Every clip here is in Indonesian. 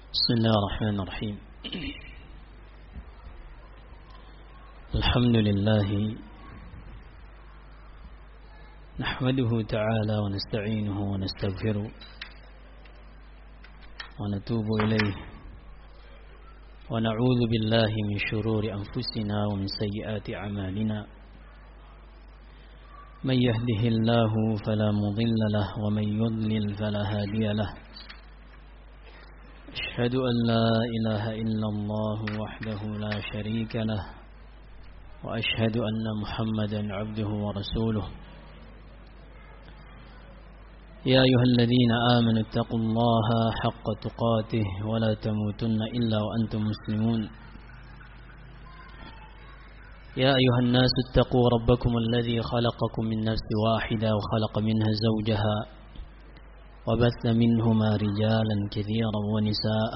بسم الله الرحمن الرحيم الحمد لله نحمده تعالى ونستعينه ونستغفره ونتوب إليه ونعوذ بالله من شرور أنفسنا ومن سيئات أعمالنا من يهده الله فلا مضل له ومن يضلل فلا هادي له أشهد أن لا إله إلا الله وحده لا شريك له وأشهد أن محمدا عبده ورسوله يا أيها الذين آمنوا اتقوا الله حق تقاته ولا تموتن إلا وأنتم مسلمون يا أيها الناس اتقوا ربكم الذي خلقكم من نفس واحدة وخلق منها زوجها وبث منهما رجالا كثيرا ونساء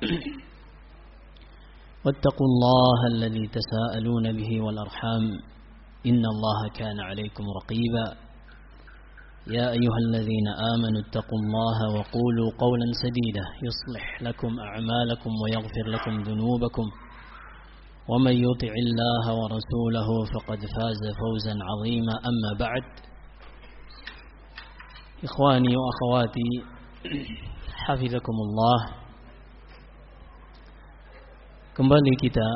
واتقوا الله الذي تساءلون به والأرحام إن الله كان عليكم رقيبا يا أيها الذين آمنوا اتقوا الله وقولوا قولا سديدا يصلح لكم أعمالكم ويغفر لكم ذنوبكم ومن يطع الله ورسوله فقد فاز فوزا عظيما أما بعد Ikhwani wa akhwati hafizakumullah. Kembali kita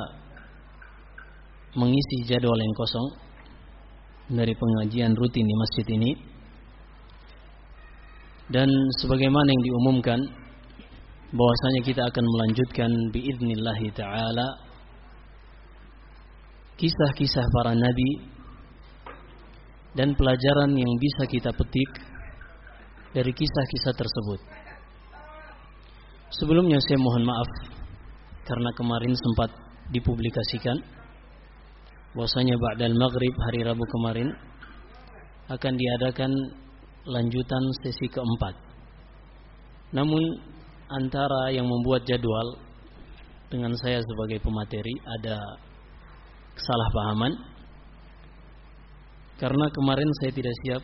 mengisi jadwal yang kosong dari pengajian rutin di masjid ini. Dan sebagaimana yang diumumkan bahwasanya kita akan melanjutkan biidznillah taala kisah-kisah para nabi dan pelajaran yang bisa kita petik dari kisah-kisah tersebut. Sebelumnya saya mohon maaf karena kemarin sempat dipublikasikan bahwasanya ba'dal maghrib hari Rabu kemarin akan diadakan lanjutan sesi keempat. Namun antara yang membuat jadwal dengan saya sebagai pemateri ada kesalahpahaman karena kemarin saya tidak siap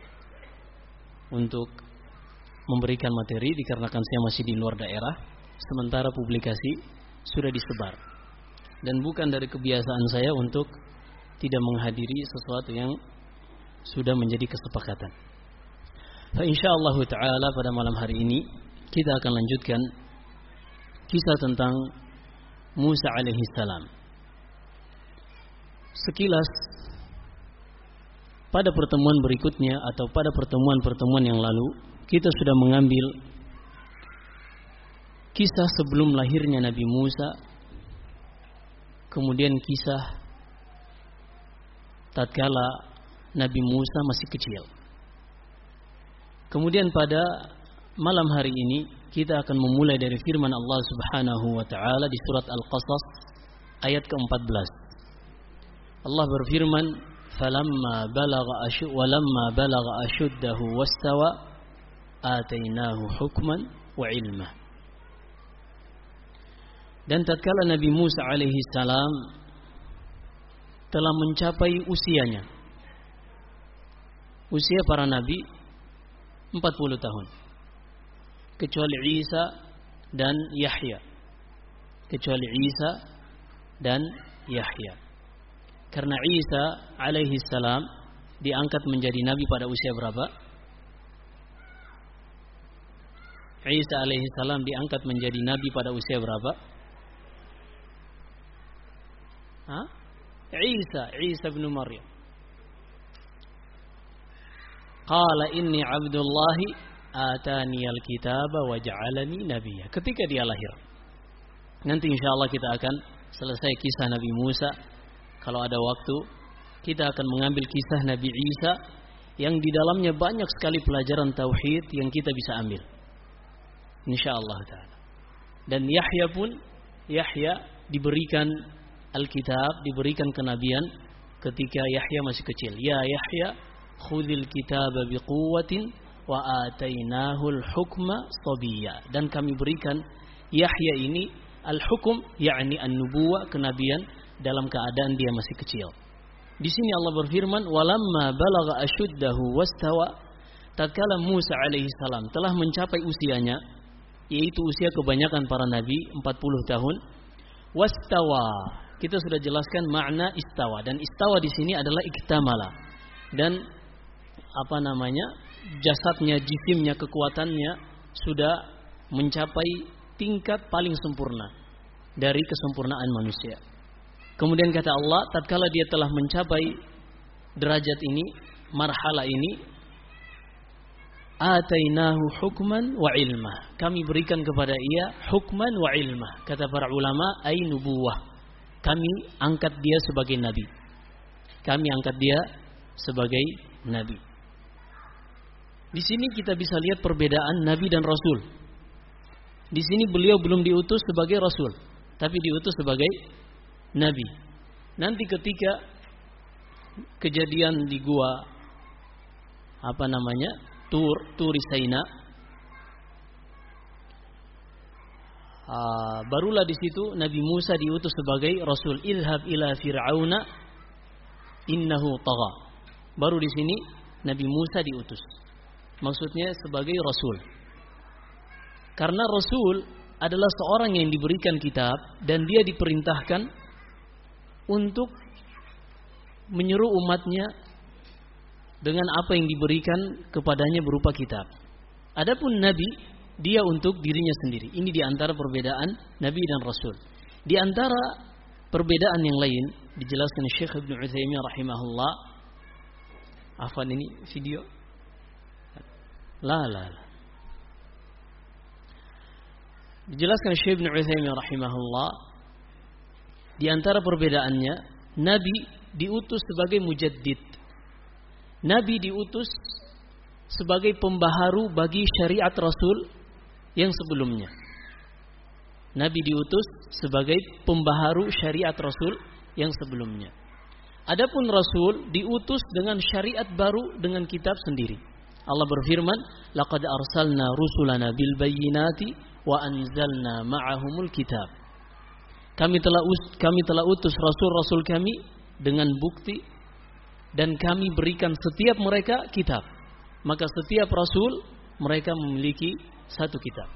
untuk memberikan materi dikarenakan saya masih di luar daerah, sementara publikasi sudah disebar. Dan bukan dari kebiasaan saya untuk tidak menghadiri sesuatu yang sudah menjadi kesepakatan. Fa insyaallah taala pada malam hari ini kita akan lanjutkan kisah tentang Musa alaihi salam. Sekilas pada pertemuan berikutnya atau pada pertemuan-pertemuan yang lalu kita sudah mengambil kisah sebelum lahirnya Nabi Musa, kemudian kisah tatkala Nabi Musa masih kecil. Kemudian pada malam hari ini kita akan memulai dari firman Allah Subhanahu wa taala di surat Al-Qasas ayat ke-14. Allah berfirman, فَلَمَّا بَلَغَ أَشُدَّهُ وَاسْتَوَى آتَيْنَاهُ حُكْمًا وَعِلْمًا. Dan tatkala Nabi Musa alaihi salam telah mencapai usianya, usia para nabi 40 tahun kecuali Isa dan Yahya, karena Isa alaihi salam diangkat menjadi nabi pada usia berapa? Isa alaihi salam diangkat menjadi nabi pada usia berapa? Isa bin Maryam. Qala inni abdullahi ataniyal kitaba wa ja'alani nabiyya. Ketika dia lahir. Nanti insyaallah kita akan selesai kisah Nabi Musa. Kalau ada waktu, kita akan mengambil kisah Nabi Isa yang di dalamnya banyak sekali pelajaran tauhid yang kita bisa ambil. Insyaallah ta'ala. Dan Yahya diberikan Alkitab, diberikan kenabian ketika Yahya masih kecil. Ya Yahya, khudhil kitaba biquwwatin wa atainahul hukma sabiyya. Dan kami berikan Yahya ini al-hukum, yakni an-nubuwah, kenabian dalam keadaan dia masih kecil. Di sini Allah berfirman, "Walamma balagha ashuddahu wastawa." Tatkala Musa alaihi salam telah mencapai usianya, yaitu usia kebanyakan para nabi 40 tahun. Wastawa, kita sudah jelaskan makna istawa, dan istawa di sini adalah iktamala, dan jasadnya, jisimnya, kekuatannya sudah mencapai tingkat paling sempurna dari kesempurnaan manusia. Kemudian kata Allah, tatkala dia telah mencapai derajat ini, marhala ini, atainahu hukman wa ilmah. Kami berikan kepada ia hukman wa ilmah. Kata para ulama, ay nubuwah. Kami angkat dia sebagai nabi. Kami angkat dia sebagai nabi. Di sini kita bisa lihat perbedaan nabi dan rasul. Di sini beliau belum diutus sebagai rasul, tapi diutus sebagai nabi. Nanti ketika kejadian di gua Turi Saina, barulah di situ Nabi Musa diutus sebagai rasul. Ilhab ila fir'auna innahu tagha. Baru di sini Nabi Musa diutus. Maksudnya sebagai rasul. Karena rasul adalah seorang yang diberikan kitab dan dia diperintahkan untuk menyeru umatnya dengan apa yang diberikan kepadanya berupa kitab. Adapun nabi, dia untuk dirinya sendiri. Ini di antara perbedaan nabi dan rasul. Di antara perbedaan yang lain dijelaskan Syekh Ibnu Utsaimin rahimahullah. Afwan, ini video. La. Dijelaskan Syekh Ibnu Utsaimin rahimahullah, di antara perbedaannya, nabi diutus sebagai mujaddid. Nabi diutus sebagai pembaharu bagi syariat Rasul yang sebelumnya. Nabi diutus sebagai pembaharu syariat Rasul yang sebelumnya. Adapun Rasul diutus dengan syariat baru, dengan kitab sendiri. Allah berfirman, laqad arsalna rusulana bil bayyinati wa anzalna ma'ahumul kitab. Kami telah utus rasul-rasul kami dengan bukti, dan kami berikan setiap mereka kitab. Maka setiap rasul mereka memiliki satu kitab.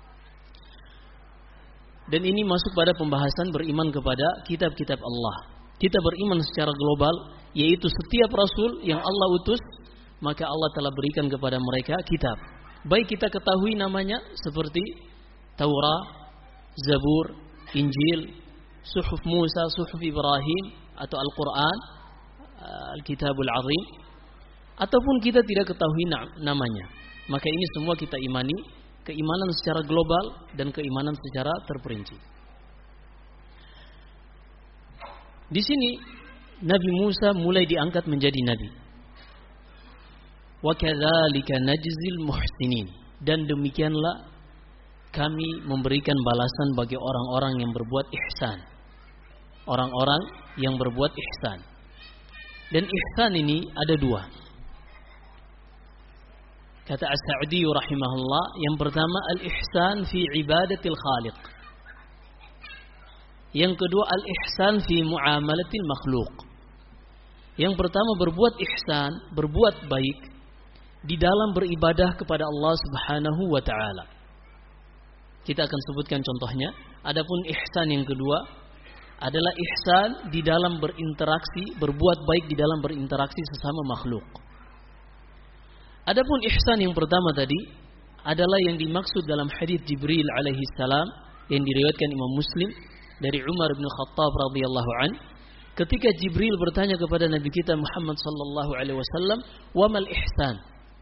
Dan ini masuk pada pembahasan beriman kepada kitab-kitab Allah. Kita beriman secara global, yaitu setiap rasul yang Allah utus, maka Allah telah berikan kepada mereka kitab. Baik kita ketahui namanya seperti Taurat, Zabur, Injil, Suhuf Musa, Suhuf Ibrahim, atau Al-Quran, Al-Kitabul Azim, ataupun kita tidak ketahui namanya, maka ini semua kita imani, keimanan secara global dan keimanan secara terperinci. Di sini Nabi Musa mulai diangkat menjadi nabi. Wa kadzalika najzil muhsinin, dan demikianlah kami memberikan balasan bagi orang-orang yang berbuat ihsan. Orang-orang yang berbuat ihsan. Dan ihsan ini ada dua. Kata As-Sa'di rahimahullah, yang pertama al-ihsan fi ibadatil khaliq. Yang kedua al-ihsan fi muamalatil makhluk. Yang pertama berbuat ihsan, berbuat baik di dalam beribadah kepada Allah Subhanahu wa taala. Kita akan sebutkan contohnya. Adapun ihsan yang kedua adalah ihsan di dalam berinteraksi, berbuat baik di dalam berinteraksi sesama makhluk. Adapun ihsan yang pertama tadi adalah yang dimaksud dalam hadis Jibril alaihi salam yang diriwayatkan Imam Muslim dari Umar bin Khattab radhiyallahu an, ketika Jibril bertanya kepada Nabi kita Muhammad sallallahu alaihi wasallam, "Wa mal ihsan?"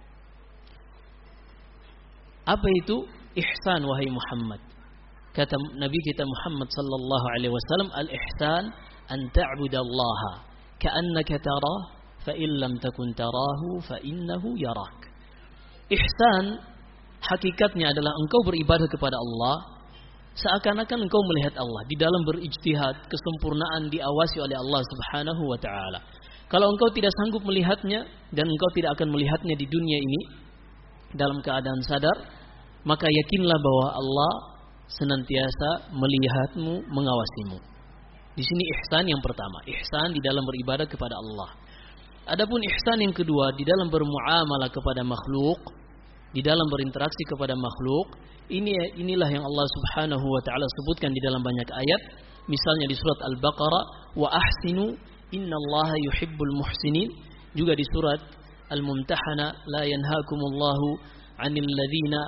Apa itu ihsan wahai Muhammad? Kata Nabi kita Muhammad sallallahu alaihi wasallam, al-ihsan an ta'budallaha ka'annaka tarah fa in lam takun tarahu fa innahu yarak. Ihsan hakikatnya adalah engkau beribadah kepada Allah seakan-akan engkau melihat Allah. Di dalam berijtihad, kesempurnaan diawasi oleh Allah Subhanahu wa taala. Kalau engkau tidak sanggup melihatnya dan engkau tidak akan melihatnya di dunia ini dalam keadaan sadar, maka yakinlah bahwa Allah senantiasa melihatmu, mengawasimu. Di sini ihsan yang pertama, ihsan di dalam beribadah kepada Allah. Adapun ihsan yang kedua di dalam bermuamalah kepada makhluk, di dalam berinteraksi kepada makhluk. Inilah yang Allah Subhanahu wa taala sebutkan di dalam banyak ayat. Misalnya di surat Al-Baqarah, wa ahsinu innallaha yuhibbul muhsinin. Juga di surat Al-Mumtahana, la yanhaakumullahu 'anil ladzina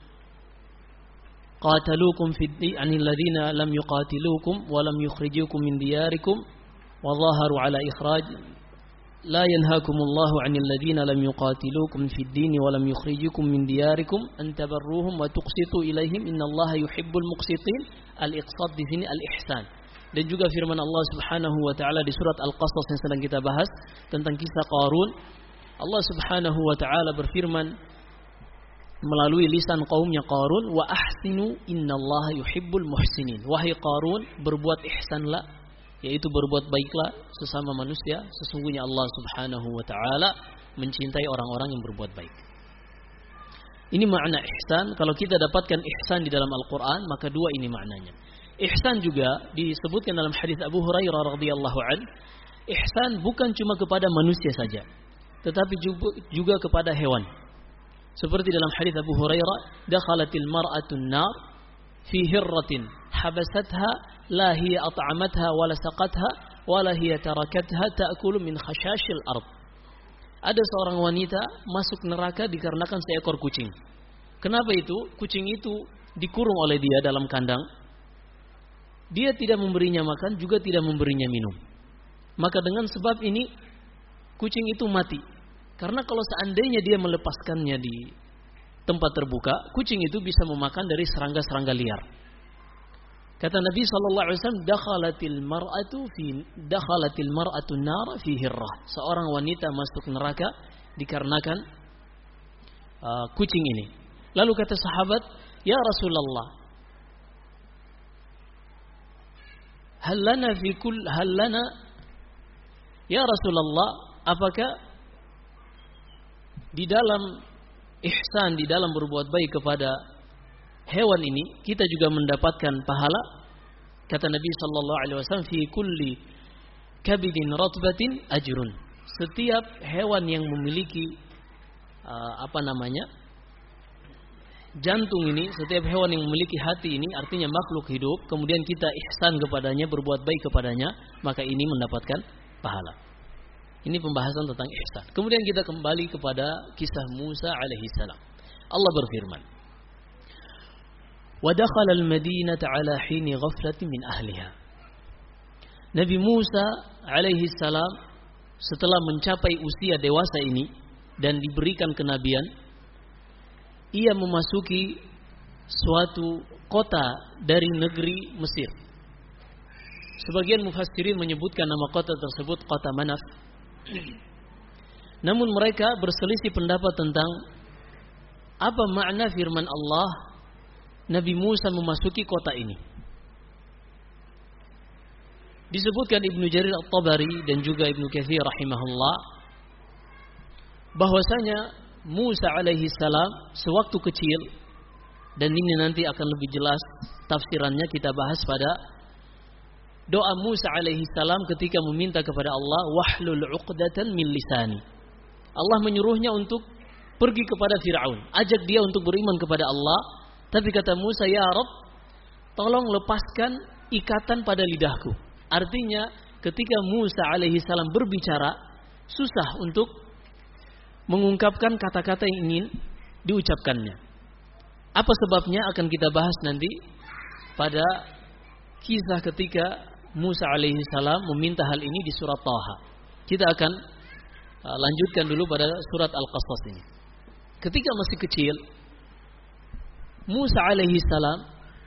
qataluukum fid-din 'anil ladzina lam yuqatiluukum wa lam yukhrijukum min diyarikum wa dhaharu 'ala ikhraj لا ينهاكم الله عن الذين لم يقاتلوكم في الدين ولم يخرجوكم من دياركم أن تبروهم وتقسطوا إليهم إن الله يحب المقسطين. Al-iqsat di sini al-ihsan. Dan juga firman Allah Subhanahu wa taala di surat Al-Qasas yang sedang kita bahas tentang kisah Qarun. Allah Subhanahu wa taala berfirman melalui lisan kaumnya Qarun, wa ahsinu innallaha yuhibbul muhsinin. Wahai Qarun, berbuat ihsanlah, yaitu berbuat baiklah sesama manusia, sesungguhnya Allah Subhanahu wa taala mencintai orang-orang yang berbuat baik. Ini makna ihsan. Kalau kita dapatkan ihsan di dalam Al-Qur'an, maka dua ini maknanya. Ihsan juga disebutkan dalam hadis Abu Hurairah radhiyallahu an. Ihsan bukan cuma kepada manusia saja, tetapi juga kepada hewan. Seperti dalam hadis Abu Hurairah, dakhalatil mar'atun nar fi hirratin habasatha la hiya at'amatha wala saqatha wala hiya tarakatha ta'kulu min khashashil ard. Ada seorang wanita masuk neraka dikarenakan seekor kucing. Kenapa itu? Kucing itu dikurung oleh dia dalam kandang. Dia tidak memberinya makan, juga tidak memberinya minum. Maka dengan sebab ini kucing itu mati. Karena kalau seandainya dia melepaskannya di tempat terbuka, kucing itu bisa memakan dari serangga-serangga liar. Kata Nabi sallallahu alaihi wasallam, dakhalatil mar'atu nar fi hirrah. Seorang wanita masuk neraka dikarenakan kucing ini. Lalu kata sahabat, "Ya Rasulullah, hal lana ya Rasulullah, apakah di dalam ihsan, di dalam berbuat baik kepada hewan ini kita juga mendapatkan pahala?" Kata Nabi sallallahu alaihi wasallam, "Fi kulli kabidin ratbatin ajrun." Setiap hewan yang memiliki jantung ini, setiap hewan yang memiliki hati ini, artinya makhluk hidup, kemudian kita ihsan kepadanya, berbuat baik kepadanya, maka ini mendapatkan pahala. Ini pembahasan tentang ihsan. Kemudian kita kembali kepada kisah Musa alaihi salam. Allah berfirman, "Wa dakhala al-madinata 'ala hini ghaflatin min ahliha." Nabi Musa alaihi salam setelah mencapai usia dewasa ini dan diberikan kenabian, ia memasuki suatu kota dari negeri Mesir. Sebagian mufassirin menyebutkan nama kota tersebut kota Manaf. Namun mereka berselisih pendapat tentang apa makna firman Allah, Nabi Musa memasuki kota ini. Disebutkan Ibnu Jarir At-Tabari dan juga Ibnu Katsir rahimahullah bahwasanya Musa alaihi salam sewaktu kecil, dan ini nanti akan lebih jelas tafsirannya kita bahas pada doa Musa alaihi salam ketika meminta kepada Allah, wahlul 'uqdatan min lisani. Allah menyuruhnya untuk pergi kepada Firaun, ajak dia untuk beriman kepada Allah, tapi kata Musa, "Ya Rabb, tolong lepaskan ikatan pada lidahku." Artinya ketika Musa alaihi salam berbicara, susah untuk mengungkapkan kata-kata yang ingin diucapkannya. Apa sebabnya akan kita bahas nanti pada kisah ketika Musa alaihi salam meminta hal ini di surat Taha. Kita akan lanjutkan dulu pada surat Al-Qasas ini. Ketika masih kecil, Musa alaihi salam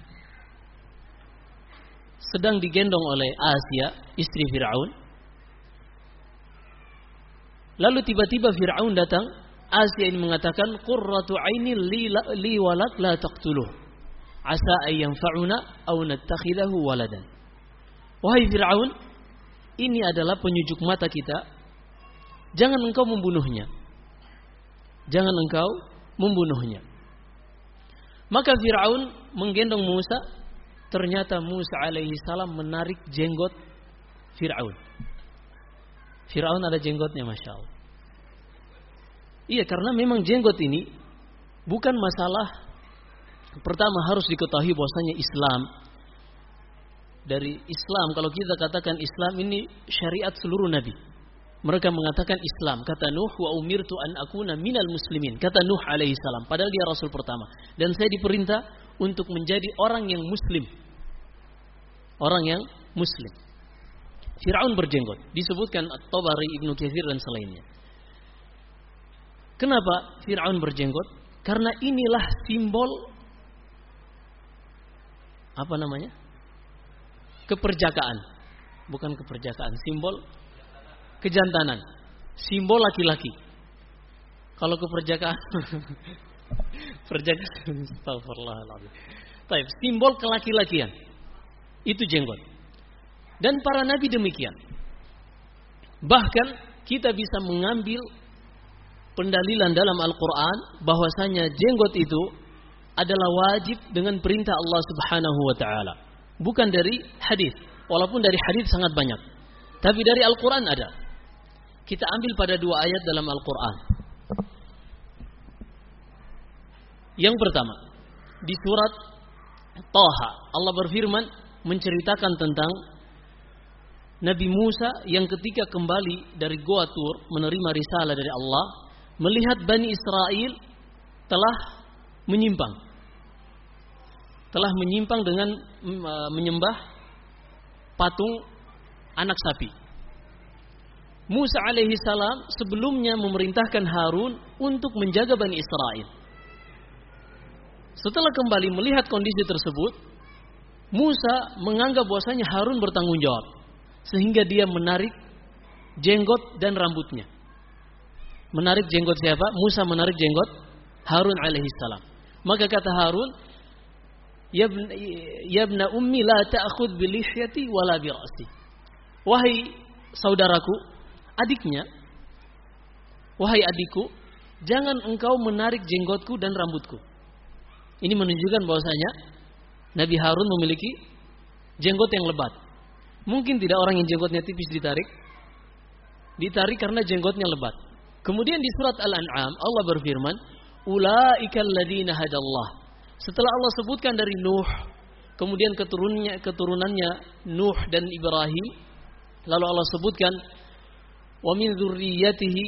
sedang digendong oleh Asia, istri Firaun. Lalu tiba-tiba Firaun datang. Asia ini mengatakan, "Qurratu 'aini li walad la taqtuluh. Asa ay yanfa'una aw nattakhidahu waladan." Wahai Firaun, ini adalah penyujuk mata kita. Jangan engkau membunuhnya. Jangan engkau membunuhnya. Maka Firaun menggendong Musa. Ternyata Musa alaihi salam menarik jenggot Firaun. Firaun ada jenggotnya, Masya Allah. Iya, karena memang jenggot ini bukan masalah pertama harus diketahui bahwasanya Islam. Dari Islam, kalau kita katakan Islam ini syariat seluruh nabi. Mereka mengatakan Islam. Kata Nuh, wa umirtu an akuna minal muslimin. Kata Nuh alaihi salam, padahal dia rasul pertama. Dan saya diperintah untuk menjadi orang yang muslim. Orang yang muslim. Fir'aun berjenggot. Disebutkan At-Tabari, Ibnu Katsir dan selainnya. Kenapa Fir'aun berjenggot? Karena inilah simbol apa namanya? Keperjakaan. Bukan keperjakaan, simbol kejantanan. Simbol laki-laki. Kalau keperjakaan perjakaan, astagfirullahaladzim. Baik, simbol kelaki-lakian. Itu jenggot. Dan para nabi demikian. Bahkan kita bisa mengambil pendalilan dalam Al-Quran bahwasanya jenggot itu adalah wajib dengan perintah Allah Subhanahu wa taala. Bukan dari hadis, walaupun dari hadis sangat banyak. Tapi dari Al-Quran ada. Kita ambil pada dua ayat dalam Al-Quran. Yang pertama, di surat Taha, Allah berfirman menceritakan tentang Nabi Musa yang ketika kembali dari Gua Tur menerima risalah dari Allah, melihat Bani Israel telah menyimpang. Telah menyimpang dengan menyembah patung anak sapi. Musa alaihi salam sebelumnya memerintahkan Harun untuk menjaga Bani Israel. Setelah kembali melihat kondisi tersebut, Musa menganggap bahwasanya Harun bertanggung jawab, sehingga dia menarik jenggot dan rambutnya. Menarik jenggot siapa? Musa menarik jenggot Harun alaihi salam. Maka kata Harun, Ya ibna ummi la ta'khudh bi lihyati wala bi ra'si. Wahai saudaraku, adiknya, wahai adikku, jangan engkau menarik jenggotku dan rambutku. Ini menunjukkan bahwasanya Nabi Harun memiliki jenggot yang lebat. Mungkin tidak orang yang jenggotnya tipis ditarik karena jenggotnya lebat. Kemudian di surat Al-An'am Allah berfirman, ulaikal ladzina hadallah. Setelah Allah sebutkan dari Nuh, kemudian keturunannya Nuh dan Ibrahim, lalu Allah sebutkan wa min dzurriyyatihi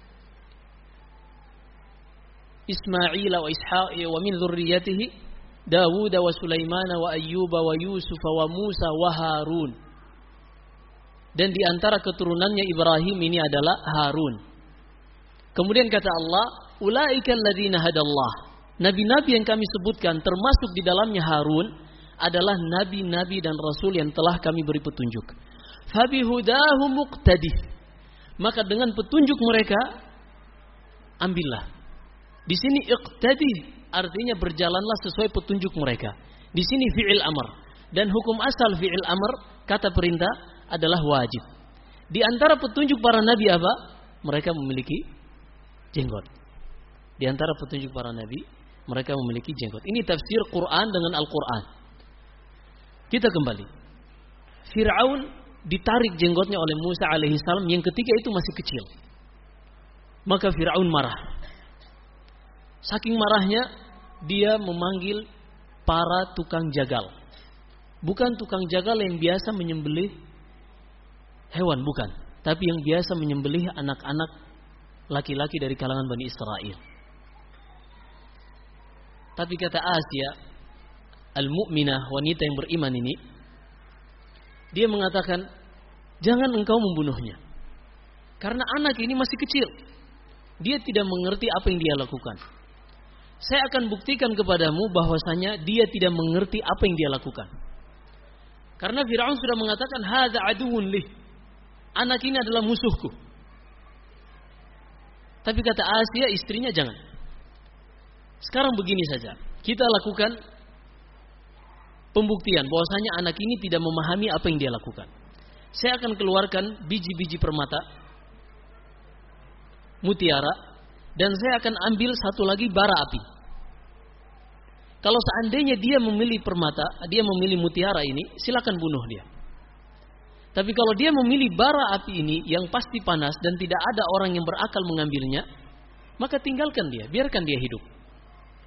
Ismail wa Ishaq wa min dzurriyyatihi Dawud wa Sulaiman wa Ayyub wa Yusuf wa Musa wa Harun. Dan di antara keturunannya Ibrahim ini adalah Harun. Kemudian kata Allah, ulaikal ladzina hadallah. Nabi-nabi yang kami sebutkan termasuk di dalamnya Harun adalah nabi-nabi dan rasul yang telah kami beri petunjuk. Fabihudahu muqtadih. Maka dengan petunjuk mereka ambillah. Di sini iqtadih artinya berjalanlah sesuai petunjuk mereka. Di sini fi'il amr dan hukum asal fi'il amr kata perintah adalah wajib. Di antara petunjuk para nabi apa? Mereka memiliki jenggot. Di antara petunjuk para nabi mereka memiliki jenggot. Ini tafsir Quran dengan Al-Quran. Kita kembali. Fir'aun ditarik jenggotnya oleh Musa alaihissalam yang ketika itu masih kecil. Maka Fir'aun marah. Saking marahnya, dia memanggil para tukang jagal. Bukan tukang jagal yang biasa menyembelih hewan, bukan. Tapi yang biasa menyembelih anak-anak laki-laki dari kalangan Bani Israel. Tapi kata Asia, al-mu'minah, wanita yang beriman ini, dia mengatakan, jangan engkau membunuhnya. Karena anak ini masih kecil. Dia tidak mengerti apa yang dia lakukan. Saya akan buktikan kepadamu bahwasanya dia tidak mengerti apa yang dia lakukan. Karena Fir'aun sudah mengatakan, hadza aduwwun li. Anak ini adalah musuhku. Tapi kata Asia, istrinya jangan. Sekarang begini saja, kita lakukan pembuktian bahwasanya anak ini tidak memahami apa yang dia lakukan. Saya akan keluarkan biji-biji permata, mutiara, dan saya akan ambil satu lagi bara api. Kalau seandainya dia memilih permata, dia memilih mutiara ini, silakan bunuh dia. Tapi kalau dia memilih bara api ini yang pasti panas dan tidak ada orang yang berakal mengambilnya, maka tinggalkan dia, biarkan dia hidup.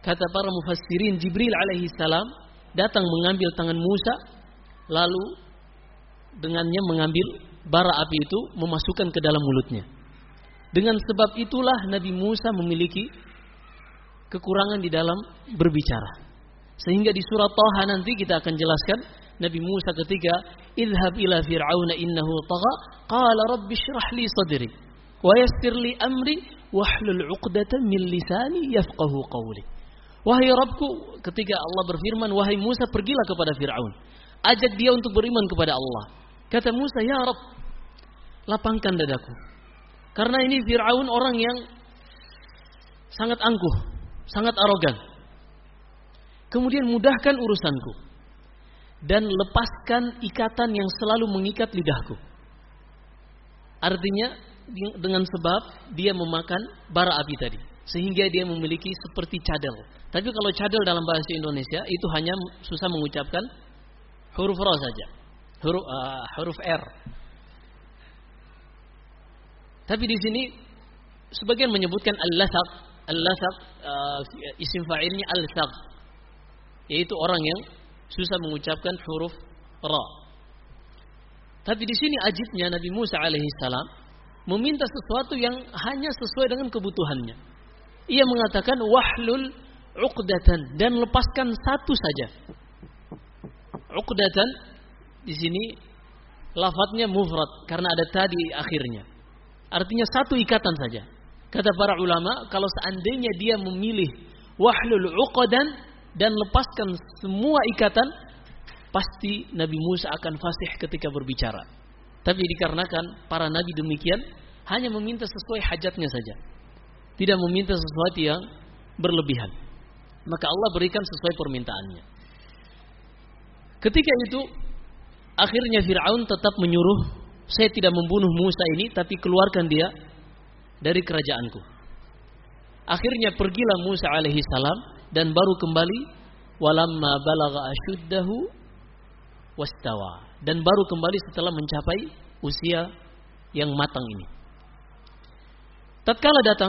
Kata para mufassirin, Jibril alaihi salam datang mengambil tangan Musa, lalu dengannya mengambil bara api itu memasukkan ke dalam mulutnya. Dengan sebab itulah Nabi Musa memiliki kekurangan di dalam berbicara. Sehingga di surah Thaha nanti kita akan jelaskan Nabi Musa ketika idhab ila fir'auna innahu tagha qala rabbi shrah li sadri wa yassir li amri wahlul 'uqdatam min lisani yafqahu qawli. Wahai Rabbku, ketika Allah berfirman, wahai Musa, pergilah kepada Fir'aun, ajak dia untuk beriman kepada Allah. Kata Musa, ya Rabb, lapangkan dadaku, karena ini Fir'aun orang yang sangat angkuh, sangat arogan. Kemudian mudahkan urusanku dan lepaskan ikatan yang selalu mengikat lidahku. Artinya dengan sebab dia memakan bara api tadi, sehingga dia memiliki seperti cadel. Tapi kalau cadel dalam bahasa Indonesia itu hanya susah mengucapkan huruf ra saja, huruf R. Tapi di sini sebagian menyebutkan al-lasaq, isim fa'ilnya al-saq, yaitu orang yang susah mengucapkan huruf ra. Tapi di sini ajibnya Nabi Musa alaihi salam meminta sesuatu yang hanya sesuai dengan kebutuhannya. Ia mengatakan wahlul 'uqdatan, dan lepaskan satu saja. 'Uqdatan di sini lafadznya mufrad karena ada ta di akhirnya. Artinya satu ikatan saja. Kata para ulama, kalau seandainya dia memilih wahlul 'uqdan dan lepaskan semua ikatan, pasti Nabi Musa akan fasih ketika berbicara. Tapi dikarenakan para nabi demikian, hanya meminta sesuai hajatnya saja, tidak meminta sesuatu yang berlebihan, maka Allah berikan sesuai permintaannya. Ketika itu akhirnya Fir'aun tetap menyuruh, saya tidak membunuh Musa ini, tapi keluarkan dia dari kerajaanku. Akhirnya pergilah Musa alaihi salam dan baru kembali walamma balagha ashuddahu wastawa, dan baru kembali setelah mencapai usia yang matang ini. Tatkala datang,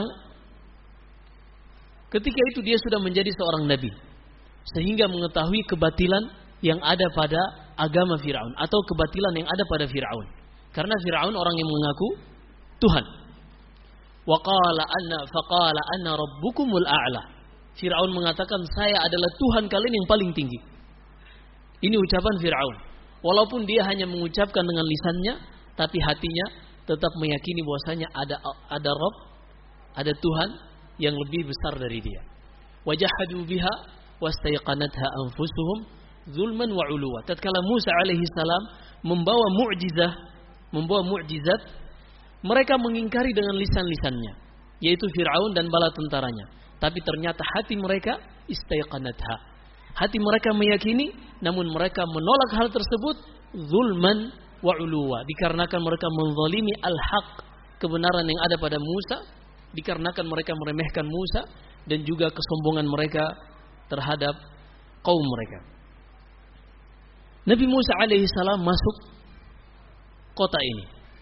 ketika itu dia sudah menjadi seorang nabi, sehingga mengetahui kebatilan yang ada pada agama Fir'aun atau kebatilan yang ada pada Fir'aun. Karena Fir'aun orang yang mengaku Tuhan. Wa qala anna rabbukumul a'la. Fir'aun mengatakan, saya adalah Tuhan kalian yang paling tinggi. Ini ucapan Fir'aun. Walaupun dia hanya mengucapkan dengan lisannya, tapi hatinya tetap meyakini bahwasanya ada Rabb, ada Tuhan yang lebih besar dari dia. Wajahadu biha wastayqanatha anfusuhum zulman wa uluwa. Tatkala Musa alaihi salam membawa mukjizat, mereka mengingkari dengan lisan-lisannya, yaitu Fir'aun dan bala tentaranya. Tapi ternyata hati mereka istayqanatha, hati mereka meyakini, namun mereka menolak hal tersebut zulman wa uluwa, dikarenakan mereka menzalimi al-haq, kebenaran yang ada pada Musa, dikarenakan mereka meremehkan Musa, dan juga kesombongan mereka terhadap kaum mereka. Nabi Musa alaihi salam masuk kota ini.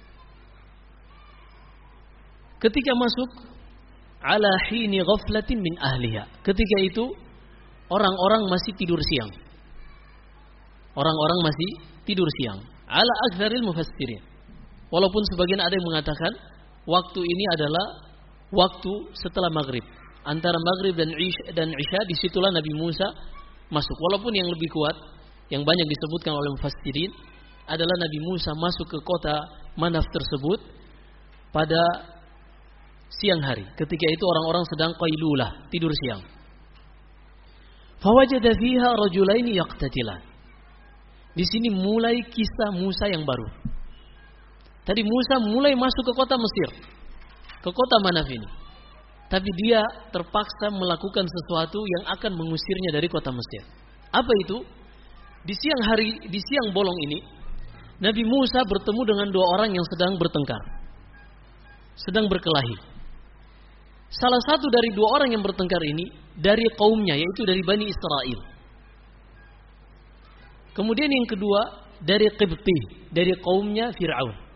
Ketika masuk, ala hini ghaflatin min ahliha, ketika itu orang-orang masih tidur siang. Orang-orang masih tidur siang. Ala aktsaril mufassirin. Walaupun sebagian ada yang mengatakan waktu ini adalah waktu setelah maghrib, antara maghrib dan isya, disitulah Nabi Musa masuk. Walaupun yang lebih kuat, yang banyak disebutkan oleh mufassirin, adalah Nabi Musa masuk ke kota Manaf tersebut pada siang hari. Ketika itu orang-orang sedang qailulah, tidur siang. Fawajada fiha rajulaini yaqtatilan. Di sini mulai kisah Musa yang baru. Tadi Musa mulai masuk ke kota Mesir, ke kota Manaf ini. Tapi dia terpaksa melakukan sesuatu yang akan mengusirnya dari kota Mesir. Apa itu? Di siang hari, di siang bolong ini, Nabi Musa bertemu dengan dua orang yang sedang bertengkar, sedang berkelahi. Salah satu dari dua orang yang bertengkar ini dari kaumnya, yaitu dari Bani Israel. Kemudian yang kedua dari Qibti, dari kaumnya Fir'aun.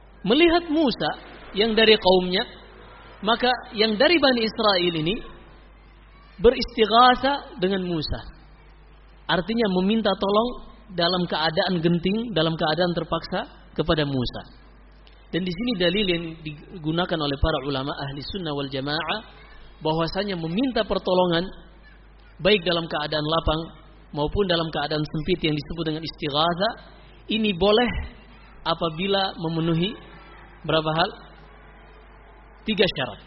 Melihat Musa yang dari kaumnya, maka yang dari Bani Israel ini beristighatsa dengan Musa. Artinya meminta tolong dalam keadaan genting, dalam keadaan terpaksa kepada Musa. Dan di sini dalil yang digunakan oleh para ulama ahli sunnah wal jamaah bahwasanya meminta pertolongan baik dalam keadaan lapang maupun dalam keadaan sempit yang disebut dengan istighatsa ini boleh apabila memenuhi berapa hal? 3 syarat.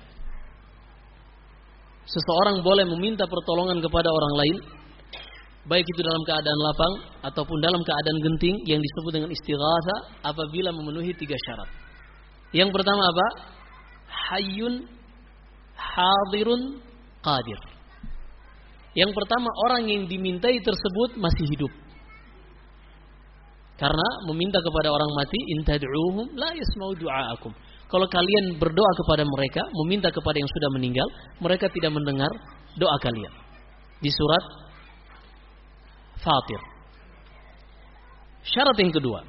Seseorang boleh meminta pertolongan kepada orang lain baik itu dalam keadaan lapang ataupun dalam keadaan genting yang disebut dengan istighatsa apabila memenuhi 3 syarat. Yang pertama apa? Hayyun hadirun qadir. Yang pertama, orang yang dimintai tersebut masih hidup. Karena meminta kepada orang mati, in tad'uuhum la yasma'u du'aakum. Kalau kalian berdoa kepada mereka, meminta kepada yang sudah meninggal, mereka tidak mendengar doa kalian. Di surat Fatir. Syarat yang kedua,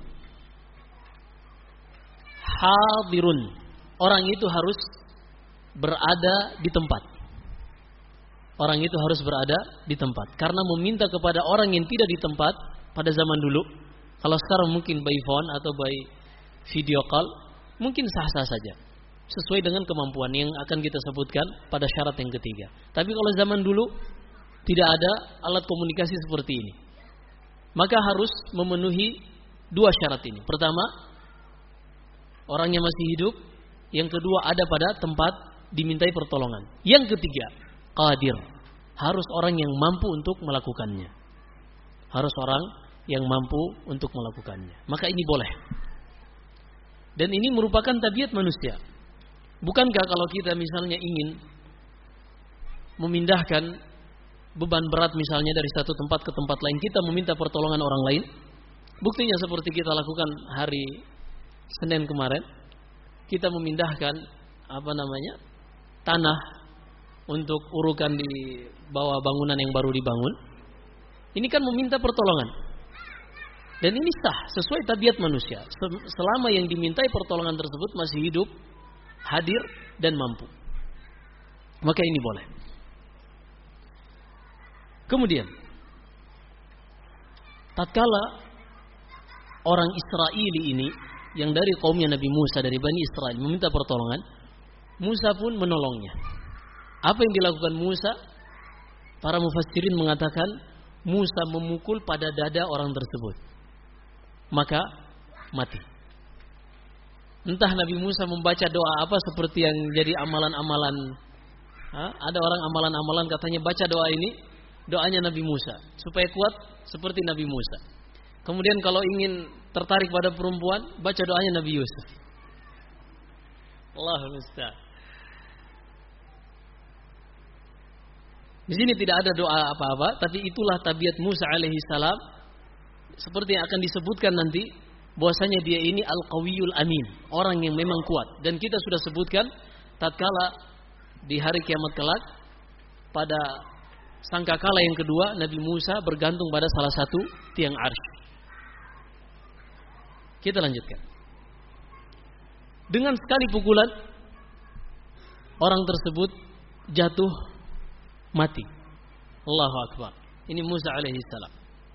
hadirun. Orang itu harus berada di tempat. Orang itu harus berada di tempat. Karena meminta kepada orang yang tidak di tempat pada zaman dulu, kalau sekarang mungkin by phone atau by video call, mungkin sah-sah saja. Sesuai dengan kemampuan yang akan kita sebutkan pada syarat yang ketiga. Tapi kalau zaman dulu tidak ada alat komunikasi seperti ini, maka harus memenuhi 2 syarat ini. Pertama, orangnya masih hidup. Yang kedua, ada pada tempat dimintai pertolongan. Yang ketiga, qadir. Harus orang yang mampu untuk melakukannya. Harus orang yang mampu untuk melakukannya. Maka ini boleh. Dan ini merupakan tabiat manusia. Bukankah kalau kita misalnya ingin memindahkan beban berat misalnya dari satu tempat ke tempat lain, kita meminta pertolongan orang lain? Buktinya seperti kita lakukan hari Senin kemarin, kita memindahkan tanah untuk urukan di bawah bangunan yang baru dibangun. Ini kan meminta pertolongan. Dan ini sah, sesuai tabiat manusia. Selama yang dimintai pertolongan tersebut masih hidup, hadir, dan mampu. Maka ini boleh. Kemudian, tatkala orang Israeli ini, yang dari kaumnya Nabi Musa, dari Bani Israel, meminta pertolongan, Musa pun menolongnya. Apa yang dilakukan Musa? Para mufassirin mengatakan, Musa memukul pada dada orang tersebut. Maka mati. Entah Nabi Musa membaca doa apa seperti yang jadi amalan-amalan. Ada orang amalan-amalan katanya baca doa ini, doanya Nabi Musa, supaya kuat seperti Nabi Musa. Kemudian kalau ingin tertarik pada perempuan, baca doanya Nabi Yusuf. Allahul musta'an. Di sini tidak ada doa apa-apa, tapi itulah tabiat Musa alaihi salam. Seperti yang akan disebutkan nanti, bahwasanya dia ini al-qawiyul amin, orang yang memang kuat. Dan kita sudah sebutkan tatkala di hari kiamat kelak, pada sangkakala yang kedua, Nabi Musa bergantung pada salah satu tiang arsy. Kita lanjutkan. Dengan sekali pukulan, orang tersebut jatuh mati. Allahu Akbar. Ini Musa alaihi salam.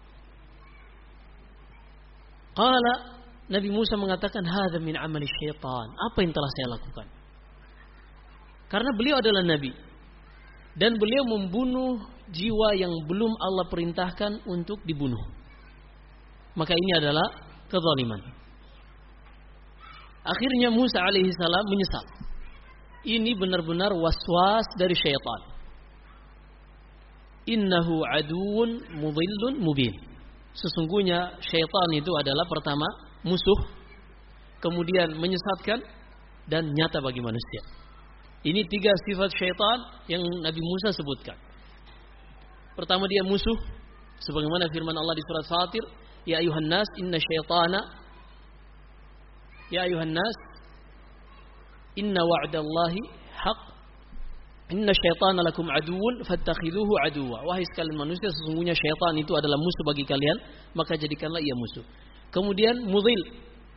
Qala, Nabi Musa mengatakan, hadza min amali syaitan. Apa yang telah saya lakukan? Karena beliau adalah nabi dan beliau membunuh jiwa yang belum Allah perintahkan untuk dibunuh. Maka ini adalah kezaliman. Akhirnya Musa alaihi salam menyesal. Ini benar-benar waswas dari syaitan. Innahu aduun mudhillun mubin. Sesungguhnya syaitan itu adalah pertama musuh, kemudian menyesatkan, dan nyata bagi manusia. Ini 3 sifat syaitan yang Nabi Musa sebutkan. Pertama, dia musuh, sebagaimana firman Allah di surat Fatir, ya ayuhan nas inna syaitana, ya ayuhan nas inna wa'dallahi haq, inna syaitana lakum aduun fattakhiduhu aduwa. Wahai sekalian manusia, sesungguhnya syaitan itu adalah musuh bagi kalian, maka jadikanlah ia musuh. Kemudian mudhil,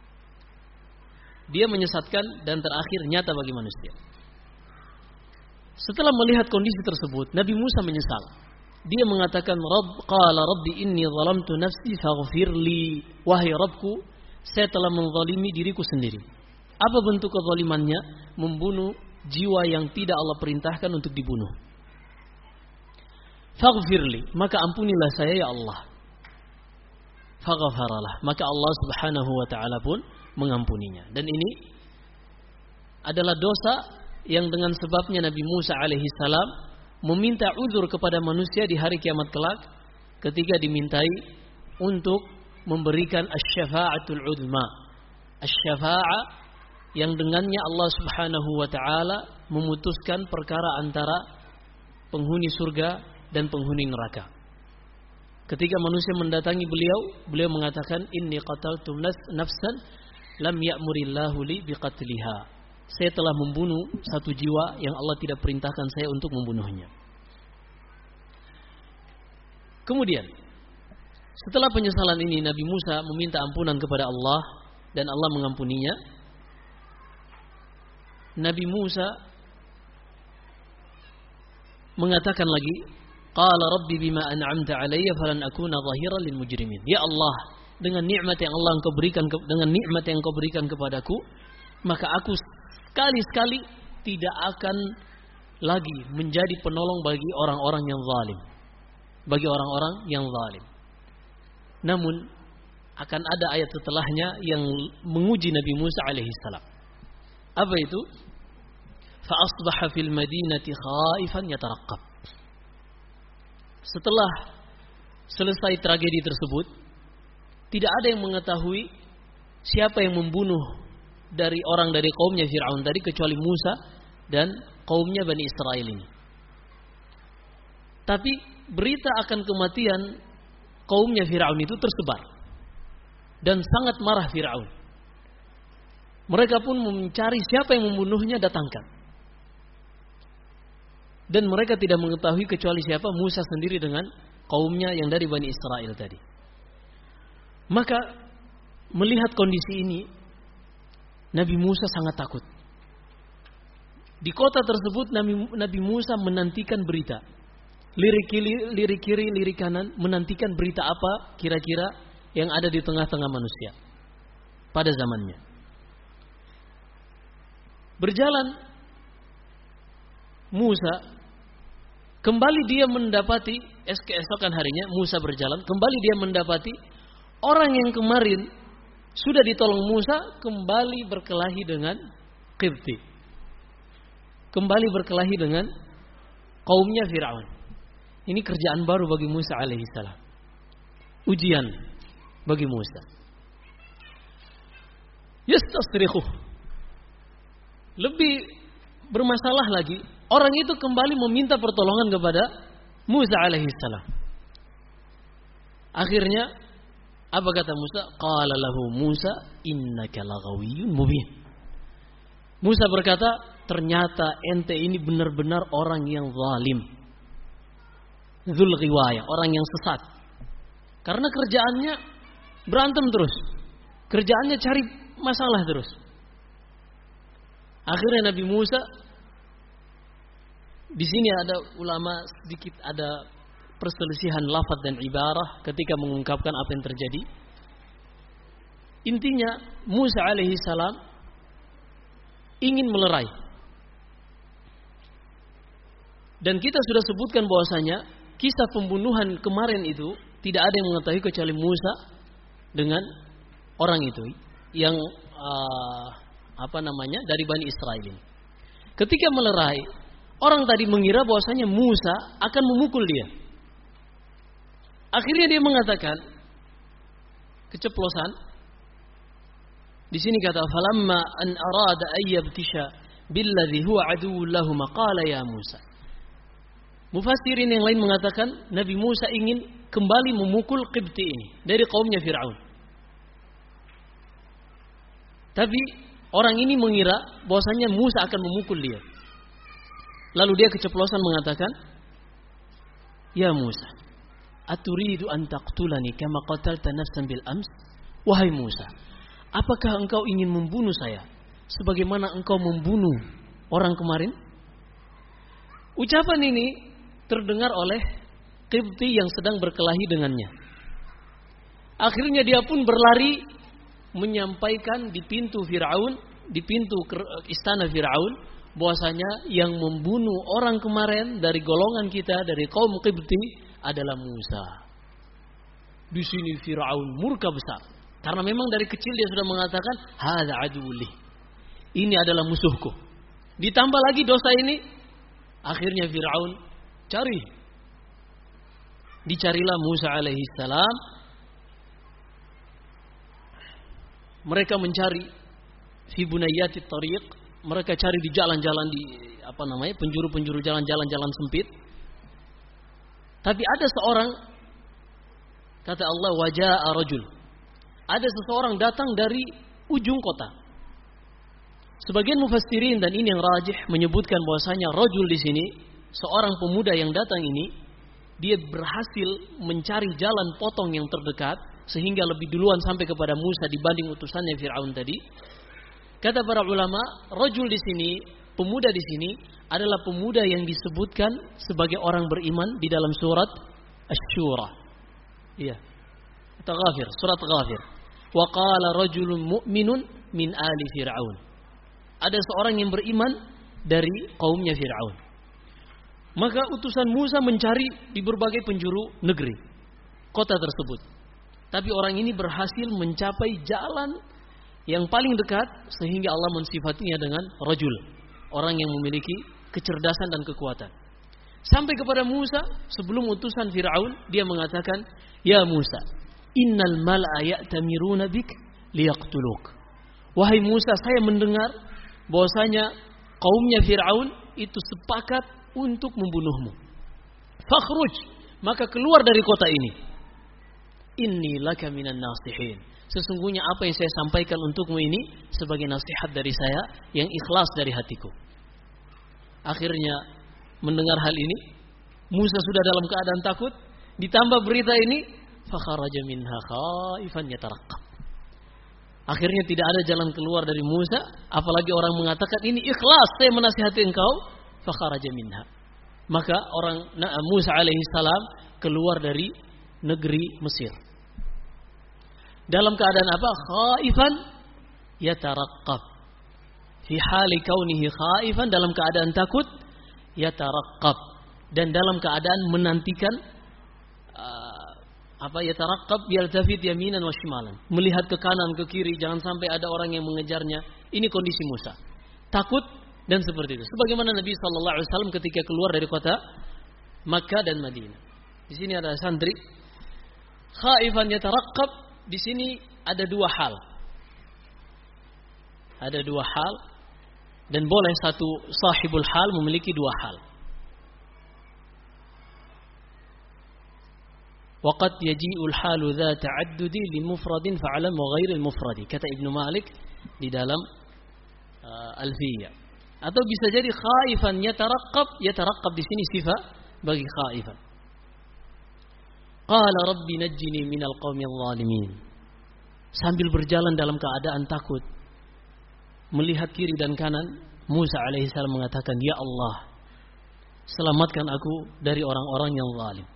dia menyesatkan, dan terakhir nyata bagi manusia. Setelah melihat kondisi tersebut, Nabi Musa menyesal. Dia mengatakan, qala rabbi inni zalamtu nafsi faghfirli. Wahai Rabbku, saya telah menzalimi diriku sendiri. Apa bentuk kezalimannya? Membunuh jiwa yang tidak Allah perintahkan untuk dibunuh. Faghfirli, maka ampunilah saya ya Allah. Faghfaralah, maka Allah Subhanahu wa taala pun mengampuninya. Dan ini adalah dosa yang dengan sebabnya Nabi Musa alaihi salam meminta uzur kepada manusia di hari kiamat kelak ketika dimintai untuk memberikan asy-syafa'atul 'uzma. Asy-syafa'ah yang dengannya Allah Subhanahu wa taala memutuskan perkara antara penghuni surga dan penghuni neraka. Ketika manusia mendatangi beliau mengatakan, inni qataltu nafsan lam ya'murillahu li biqatliha. Saya telah membunuh satu jiwa yang Allah tidak perintahkan saya untuk membunuhnya. Kemudian, setelah penyesalan ini, Nabi Musa meminta ampunan kepada Allah dan Allah mengampuninya. Nabi Musa mengatakan lagi, qala rabbi bima an'amta 'alayya falan akuna dhahiran lil mujrimin. Ya Allah, dengan nikmat yang Engkau berikan kepadaku, maka aku sekali-sekali tidak akan lagi menjadi penolong bagi orang-orang yang zalim. Namun akan ada ayat setelahnya yang menguji Nabi Musa alaihi salam. Apa itu? Fa asbaha fil madinati khaifan yataraqqab. Setelah selesai tragedi tersebut, tidak ada yang mengetahui siapa yang membunuh dari kaumnya Fir'aun tadi kecuali Musa dan kaumnya Bani Israel ini. Tapi berita akan kematian kaumnya Fir'aun itu tersebar dan sangat marah Fir'aun. Mereka pun mencari siapa yang membunuhnya, datangkan. Dan mereka tidak mengetahui kecuali siapa, Musa sendiri dengan kaumnya yang dari Bani Israel tadi. Maka melihat kondisi ini, Nabi Musa sangat takut. Di kota tersebut Nabi Musa menantikan berita. Lirik kiri, lirik kanan, menantikan berita apa kira-kira yang ada di tengah-tengah manusia pada zamannya. Berjalan Musa, kembali dia mendapati, keesokan harinya Musa berjalan, kembali dia mendapati orang yang kemarin sudah ditolong Musa kembali berkelahi dengan Qibti. Kembali berkelahi dengan kaumnya Fir'aun. Ini kerjaan baru bagi Musa alaihissalam. Ujian bagi Musa. Yastasrikhu. Lebih bermasalah lagi, orang itu kembali meminta pertolongan kepada Musa alaihissalam. Akhirnya apa kata Musa? Qala lahu Musa innaka laghawiyyun mubin. Musa berkata, ternyata ente ini benar-benar orang yang zalim. Dzul ghiwayah, orang yang sesat. Karena kerjaannya berantem terus. Kerjaannya cari masalah terus. Akhirnya Nabi Musa, di sini ada ulama sedikit ada perselisihan lafaz dan ibarah ketika mengungkapkan apa yang terjadi. Intinya Musa alaihi salam ingin melerai. Dan kita sudah sebutkan bahwasanya kisah pembunuhan kemarin itu tidak ada yang mengetahui kecuali Musa dengan orang itu yang dari Bani Israel ini. Ketika melerai, orang tadi mengira bahwasanya Musa akan memukul dia. Akhirnya dia mengatakan keceplosan. Di sini kata falamma an arada ayyabtisha billadhi huwa aduwwun lahum qala ya Musa. Mufassirin yang lain mengatakan Nabi Musa ingin kembali memukul Qibti ini dari kaumnya Fir'aun. Tapi orang ini mengira bahwasanya Musa akan memukul dia. Lalu dia keceplosan mengatakan, "Ya Musa, aturidu an taqtulani kama qatalta nafsan bil ams?" Wahai Musa, apakah engkau ingin membunuh saya sebagaimana engkau membunuh orang kemarin? Ucapan ini terdengar oleh Qibti yang sedang berkelahi dengannya. Akhirnya dia pun berlari menyampaikan di pintu Fir'aun, di pintu istana Fir'aun, bahwasanya yang membunuh orang kemarin dari golongan kita, dari kaum Qibti adalah Musa. Di sini Fir'aun murka besar, karena memang dari kecil dia sudah mengatakan hadza aduwli, ini adalah musuhku. Ditambah lagi dosa ini, akhirnya Fir'aun dicarilah Musa alaihi salam. Mereka mencari fi bunayati tariq, mereka cari di jalan-jalan di penjuru-penjuru jalan-jalan sempit. Tapi ada seorang, kata Allah, waja'a rajul. Ada seseorang datang dari ujung kota. Sebagian mufassirin, dan ini yang rajih, menyebutkan bahwasanya rajul di sini, seorang pemuda yang datang ini, dia berhasil mencari jalan potong yang terdekat sehingga lebih duluan sampai kepada Musa dibanding utusannya Fir'aun tadi. Kata para ulama, rajul di sini, pemuda di sini adalah pemuda yang disebutkan sebagai orang beriman di dalam surat Asy-Syura. Iya. Atau Ghafir, surat Ghafir. Wa qala rajulun mu'minun min ali Fir'aun. Ada seorang yang beriman dari kaumnya Fir'aun. Maka utusan Musa mencari di berbagai penjuru negeri, kota tersebut. Tapi orang ini berhasil mencapai jalan yang paling dekat sehingga Allah mensifatinya dengan rajul, orang yang memiliki kecerdasan dan kekuatan. Sampai kepada Musa, sebelum utusan Fir'aun, dia mengatakan, "Ya Musa, innal mal'a ya'tamiruna bik liyaqtuluk." Wahai Musa, saya mendengar bahwasanya kaumnya Fir'aun itu sepakat untuk membunuhmu. Fakhruj, maka keluar dari kota ini. Inni laka minan nasihin. Sesungguhnya apa yang saya sampaikan untukmu ini sebagai nasihat dari saya yang ikhlas dari hatiku. Akhirnya mendengar hal ini, Musa sudah dalam keadaan takut, ditambah berita ini, fakharaja minha khaifan yataraqqab. Akhirnya tidak ada jalan keluar dari Musa, apalagi orang mengatakan ini ikhlas saya menasihati engkau, fakharaja minha. Maka Musa alaihi salam keluar dari negeri Mesir. Dalam keadaan apa? Khaifan yataraqqab. Fi hali kaunihi khaifan, dalam keadaan takut, yataraqqab, dan dalam keadaan menantikan yataraqqab yaltafit yaminan wa shimalan, melihat ke kanan ke kiri jangan sampai ada orang yang mengejarnya. Ini kondisi Musa. Takut dan seperti itu. Sebagaimana Nabi sallallahu alaihi wasallam ketika keluar dari kota Makkah dan Madinah. Di sini ada santri khaifan yataraqqab. Di sini ada dua hal. Ada dua hal, dan boleh satu sahibul hal memiliki dua hal. Waqad yaji'ul halu dha ta'addudi li mufradin fa'alam wa ghairil mufradi, kata Ibnu Malik di dalam Alfiyah. Atau bisa jadi khaifan yataraqqab di sini sifat bagi khaifan. Qala rabbi najjini minal qaumil zalimin. Sambil berjalan dalam keadaan takut, melihat kiri dan kanan, Musa alaihi salam mengatakan, "Ya Allah, selamatkan aku dari orang-orang yang zalim."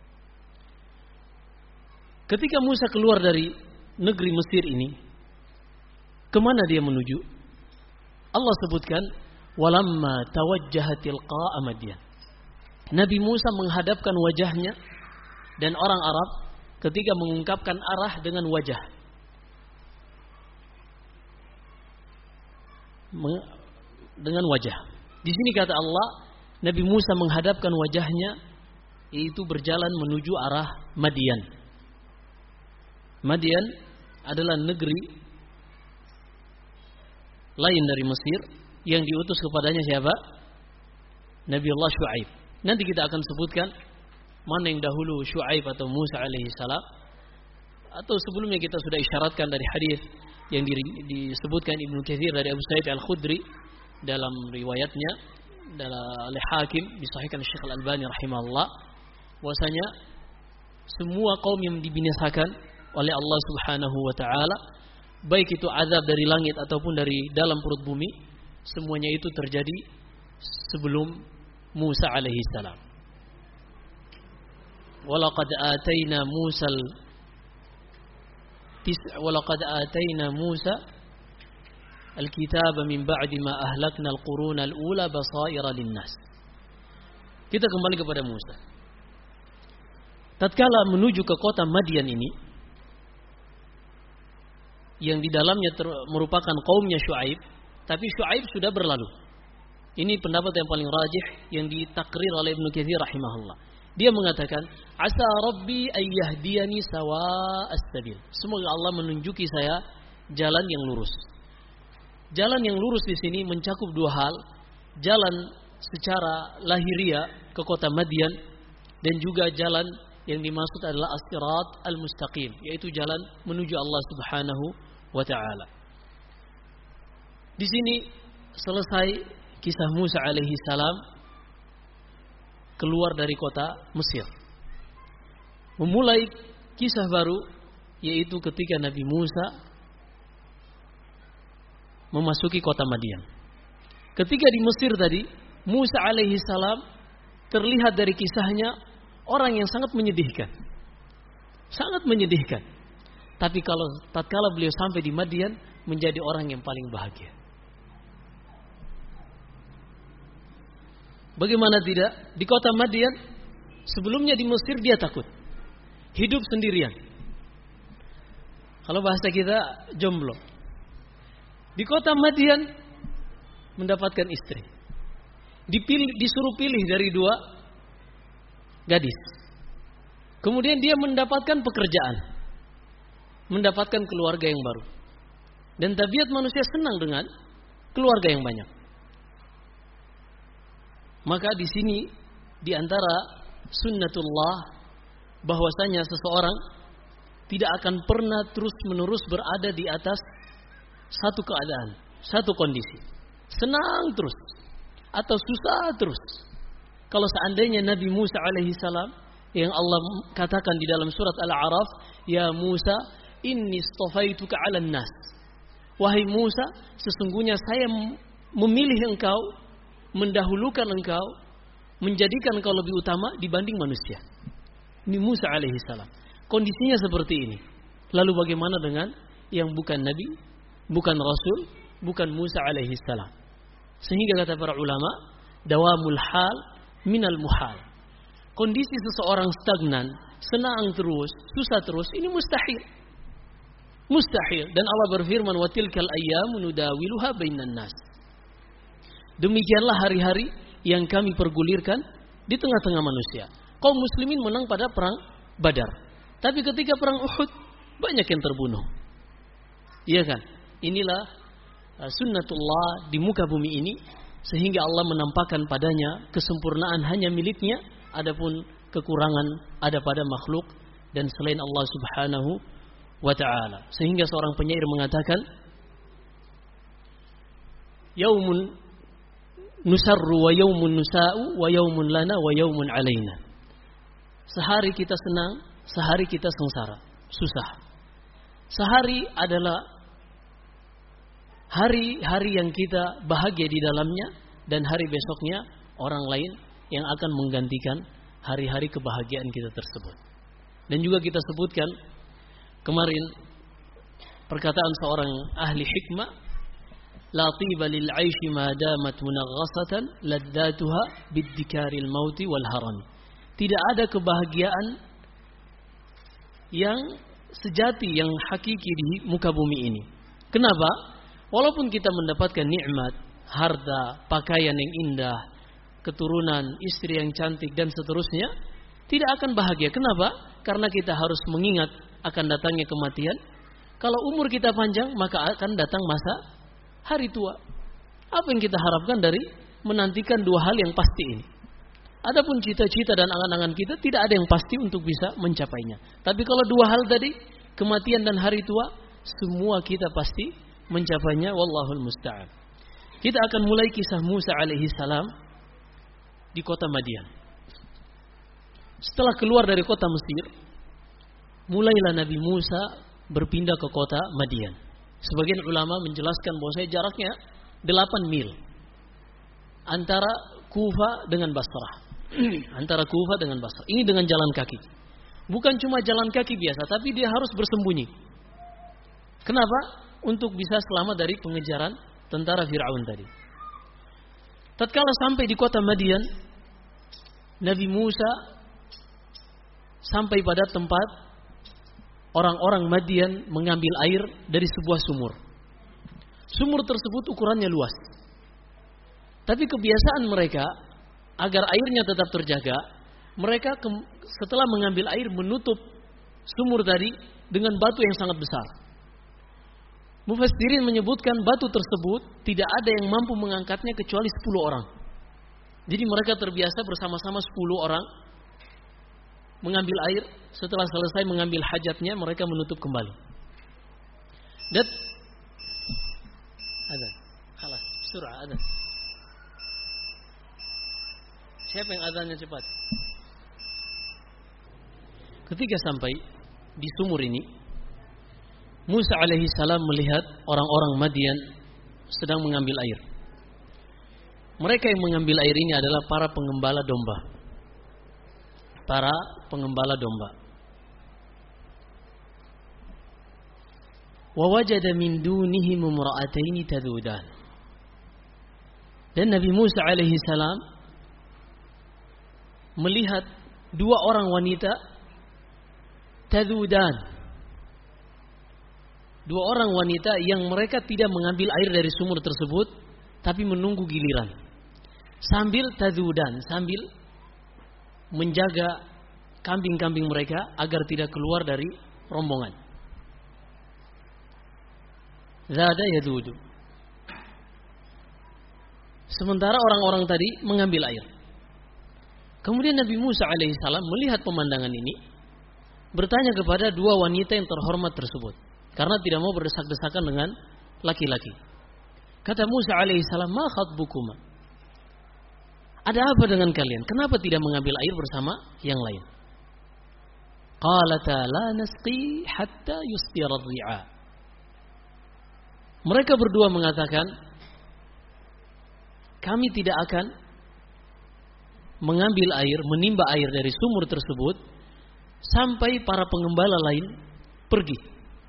Ketika Musa keluar dari negeri Mesir ini, kemana dia menuju? Allah sebutkan, "Walamma tawajjaha tilqa'a Madyan." Nabi Musa menghadapkan wajahnya, dan orang Arab ketika mengungkapkan arah dengan wajah, Di sini kata Allah, Nabi Musa menghadapkan wajahnya, yaitu berjalan menuju arah Madian. Madian adalah negeri lain dari Mesir yang diutus kepadanya siapa? Nabi Allah Syu'aib. Nanti kita akan sebutkan mana yang dahulu, Syu'aib atau Musa alaihi salam. Atau sebelumnya kita sudah isyaratkan dari hadis yang disebutkan Ibnu Katsir dari Abu Sa'id Al-Khudri dalam riwayatnya oleh Hakim, disahihkan Syekh Al-Albani rahimahullah, bahwasanya semua kaum yang dibinasakan oleh Allah Subhanahu wa taala, baik itu azab dari langit ataupun dari dalam perut bumi, semuanya itu terjadi sebelum Musa alaihi salam. Walaqad atayna Musa al-kitaba min ba'di ma ahlakna al-quruna al-ula basaira lin-nas. Kita kembali kepada Musa. Tatkala menuju ke kota Madian ini, yang di dalamnya merupakan kaumnya Syuaib, tapi Syuaib sudah berlalu. Ini pendapat yang paling rajih yang ditakrir oleh Ibnu Katsir rahimahullah. Dia mengatakan, "Asa Rabbi ayyahdiyani sawa'as sabil." Semoga Allah menunjuki saya jalan yang lurus. Jalan yang lurus di sini mencakup dua hal, jalan secara lahiriah ke kota Madian dan juga jalan yang dimaksud adalah as-sirat al-mustaqim, yaitu jalan menuju Allah Subhanahu wa taala. Di sini selesai kisah Musa alaihi salam keluar dari kota Mesir. Memulai kisah baru, yaitu ketika Nabi Musa memasuki kota Madian. Ketika di Mesir tadi, Musa alaihi salam terlihat dari kisahnya orang yang sangat menyedihkan. Sangat menyedihkan. Tapi tatkala beliau sampai di Madian, menjadi orang yang paling bahagia. Bagaimana tidak? Di kota Madian, sebelumnya di Mesir dia takut. Hidup sendirian. Kalau bahasa kita, jomblo. Di kota Madian, mendapatkan istri. Disuruh pilih dari dua gadis. Kemudian dia mendapatkan pekerjaan. Mendapatkan keluarga yang baru. Dan tabiat manusia senang dengan keluarga yang banyak. Maka di sini di antara sunnatullah bahwasanya seseorang tidak akan pernah terus-menerus berada di atas satu keadaan, satu kondisi. Senang terus atau susah terus. Kalau seandainya Nabi Musa alaihi salam yang Allah katakan di dalam surat Al-A'raf, "Ya Musa, inni istafaituka 'alan nas." Wahai Musa, sesungguhnya saya memilih engkau, mendahulukan engkau, menjadikan engkau lebih utama dibanding manusia. Ini Musa alaihi salam. Kondisinya seperti ini. Lalu bagaimana dengan yang bukan nabi, bukan rasul, bukan Musa alaihi salam? Sehingga kata para ulama, dawamul hal minal muhal. Kondisi seseorang stagnan, senang terus, susah terus, ini mustahil. Mustahil. Dan Allah berfirman, "Wa tilkal ayyamu nudawiluha bainan nas." Demikianlah hari-hari yang kami pergulirkan di tengah-tengah manusia. Kaum muslimin menang pada perang Badar. Tapi ketika perang Uhud, banyak yang terbunuh. Iya kan? Inilah sunnatullah di muka bumi ini. Sehingga Allah menampakkan padanya kesempurnaan hanya miliknya. Adapun kekurangan ada pada makhluk dan selain Allah Subhanahu wa ta'ala. Sehingga seorang penyair mengatakan, "Yaumun nusarru wa yaumun nusa'u wa yaumun lana wa yaumun alaina." Sehari kita senang, sehari kita sengsara, susah. Sehari adalah hari-hari yang kita bahagia di dalamnya, dan hari besoknya orang lain yang akan menggantikan hari-hari kebahagiaan kita tersebut. Dan juga kita sebutkan kemarin perkataan seorang ahli hikmah, "La tiba lil 'aishi ma damat munaghasatan laddatuha biddikaril mauti wal haram." Tidak ada kebahagiaan yang sejati, yang hakiki di muka bumi ini. Kenapa? Walaupun kita mendapatkan nikmat, harta, pakaian yang indah, keturunan, istri yang cantik dan seterusnya, tidak akan bahagia. Kenapa? Karena kita harus mengingat akan datangnya kematian. Kalau umur kita panjang, maka akan datang masa hari tua. Apa yang kita harapkan dari menantikan dua hal yang pasti ini? Adapun cita-cita dan angan-angan kita tidak ada yang pasti untuk bisa mencapainya. Tapi kalau dua hal tadi, kematian dan hari tua, semua kita pasti mencapainya. Wallahul musta'an. Kita akan mulai kisah Musa alaihi salam di kota Madian. Setelah keluar dari kota Mesir, mulailah Nabi Musa berpindah ke kota Madian. Sebagian ulama menjelaskan bahwa jaraknya 8 mil antara Kufa dengan Basrah. Antara Kufa dengan Basrah. Ini dengan jalan kaki. Bukan cuma jalan kaki biasa, tapi dia harus bersembunyi. Kenapa? Untuk bisa selamat dari pengejaran tentara Fir'aun tadi. Tatkala sampai di kota Madian, Nabi Musa sampai pada tempat orang-orang Madian mengambil air dari sebuah sumur. Sumur tersebut ukurannya luas. Tapi kebiasaan mereka, agar airnya tetap terjaga, mereka setelah mengambil air menutup sumur tadi dengan batu yang sangat besar. Mufassirin menyebutkan batu tersebut tidak ada yang mampu mengangkatnya kecuali 10 orang. Jadi mereka terbiasa bersama-sama 10 orang mengambil air. Setelah selesai mengambil hajatnya, mereka menutup kembali. Dan ada, kalah, surah ada. Siapa yang adanya cepat? Ketika sampai di sumur ini, Musa alaihi salam melihat orang-orang Madian sedang mengambil air. Mereka yang mengambil air ini adalah para pengembala domba. Para pengembala domba. Wa wajada min dunihim imra'ataini tadudan. Dan Nabi Musa alaihi salam melihat 2 orang wanita tadudan. 2 orang wanita yang mereka tidak mengambil air dari sumur tersebut, tapi menunggu giliran. Sambil tadudan, sambil menjaga kambing-kambing mereka agar tidak keluar dari rombongan. Zada yadudu. Sementara orang-orang tadi mengambil air. Kemudian Nabi Musa alaihissalam melihat pemandangan ini, bertanya kepada 2 wanita yang terhormat tersebut, karena tidak mau berdesak-desakan dengan laki-laki. Kata Musa alaihissalam, ma khatbukuma? Ada apa dengan kalian? Kenapa tidak mengambil air bersama yang lain? Qalata la nasqi hatta yusdira ar-ri'a. Mereka berdua mengatakan, kami tidak akan mengambil air, menimba air dari sumur tersebut sampai para pengembala lain pergi.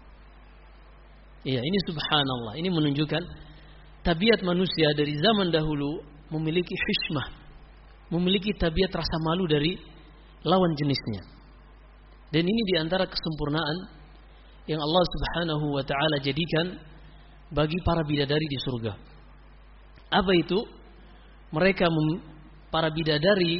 Iya, ini subhanallah. Ini menunjukkan tabiat manusia dari zaman dahulu memiliki hishmah, memiliki tabiat rasa malu dari lawan jenisnya. Dan ini diantara kesempurnaan yang Allah subhanahu wa ta'ala jadikan bagi para bidadari di surga. Apa itu? Mereka para bidadari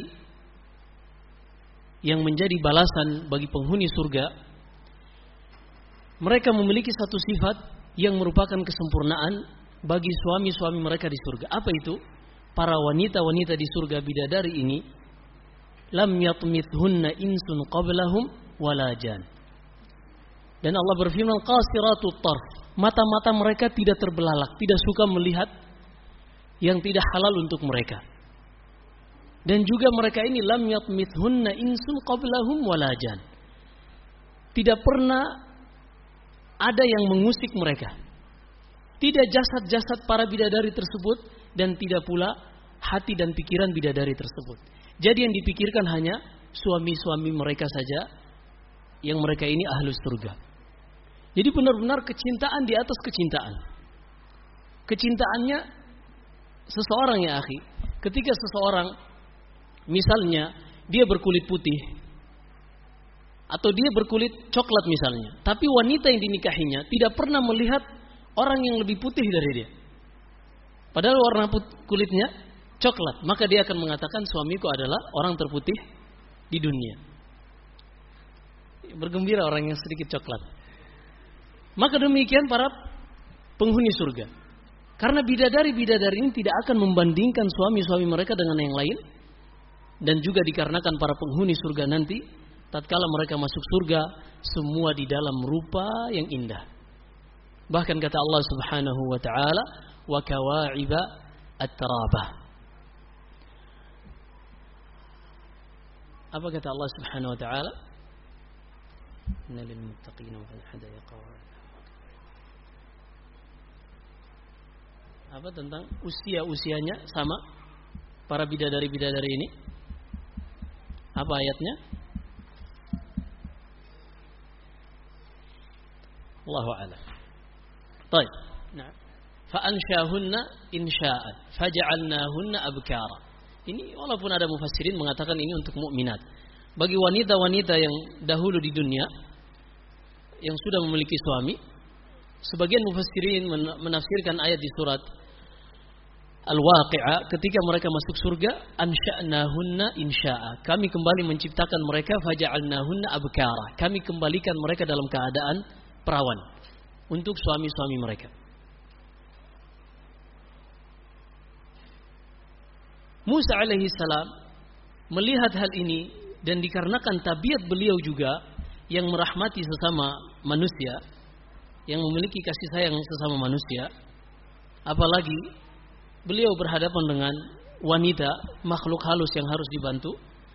yang menjadi balasan bagi penghuni surga, mereka memiliki satu sifat yang merupakan kesempurnaan bagi suami-suami mereka di surga. Apa itu? Para wanita-wanita di surga bidadari ini, lam yatmithunna insun qablahum wala jan. Dan Allah berfirman, qasiratut tarf. Mata-mata mereka tidak terbelalak, tidak suka melihat yang tidak halal untuk mereka. Dan juga mereka ini lam yatmithunna insun qablahum wala jan. Tidak pernah ada yang mengusik mereka. Tidak jasad-jasad para bidadari tersebut, dan tidak pula hati dan pikiran bidadari tersebut. Jadi yang dipikirkan hanya suami-suami mereka saja, yang mereka ini ahlus surga. Jadi benar-benar kecintaan di atas kecintaan. Kecintaannya seseorang, ya akhi, ketika seseorang misalnya dia berkulit putih atau dia berkulit coklat misalnya, tapi wanita yang dinikahinya tidak pernah melihat orang yang lebih putih dari dia, padahal warna kulitnya coklat, maka dia akan mengatakan suamiku adalah orang terputih di dunia. Bergembira orang yang sedikit coklat. Maka demikian para penghuni surga. Karena bidadari-bidadari ini tidak akan membandingkan suami-suami mereka dengan yang lain. Dan juga dikarenakan para penghuni surga nanti, tatkala mereka masuk surga, semua di dalam rupa yang indah. Bahkan kata Allah subhanahu wa ta'ala, wa kawa'iba at-tarabah. Apa kata Allah subhanahu wa ta'ala? Inna lil muttaqina wal hadaya qawa'id. Apa tentang usia-usianya sama para bidadari-bidadari ini? Apa ayatnya? Allahu a'lam. Baik. Nah, fa'anshahunna insha'an faja'alnahunna abkara. Ini walaupun ada mufassirin mengatakan ini untuk mukminat. Bagi wanita-wanita yang dahulu di dunia yang sudah memiliki suami, sebagian mufassirin menafsirkan ayat di surat Al-Waqi'ah ketika mereka masuk surga, ansha'nahunna insya'a. Kami kembali menciptakan mereka faja'alnahunna abkara. Kami kembalikan mereka dalam keadaan perawan untuk suami-suami mereka. Musa alaihi salam melihat hal ini dan dikarenakan tabiat beliau juga yang merahmati sesama manusia, yang memiliki kasih sayang sesama manusia, apalagi beliau berhadapan dengan wanita, makhluk halus yang harus dibantu.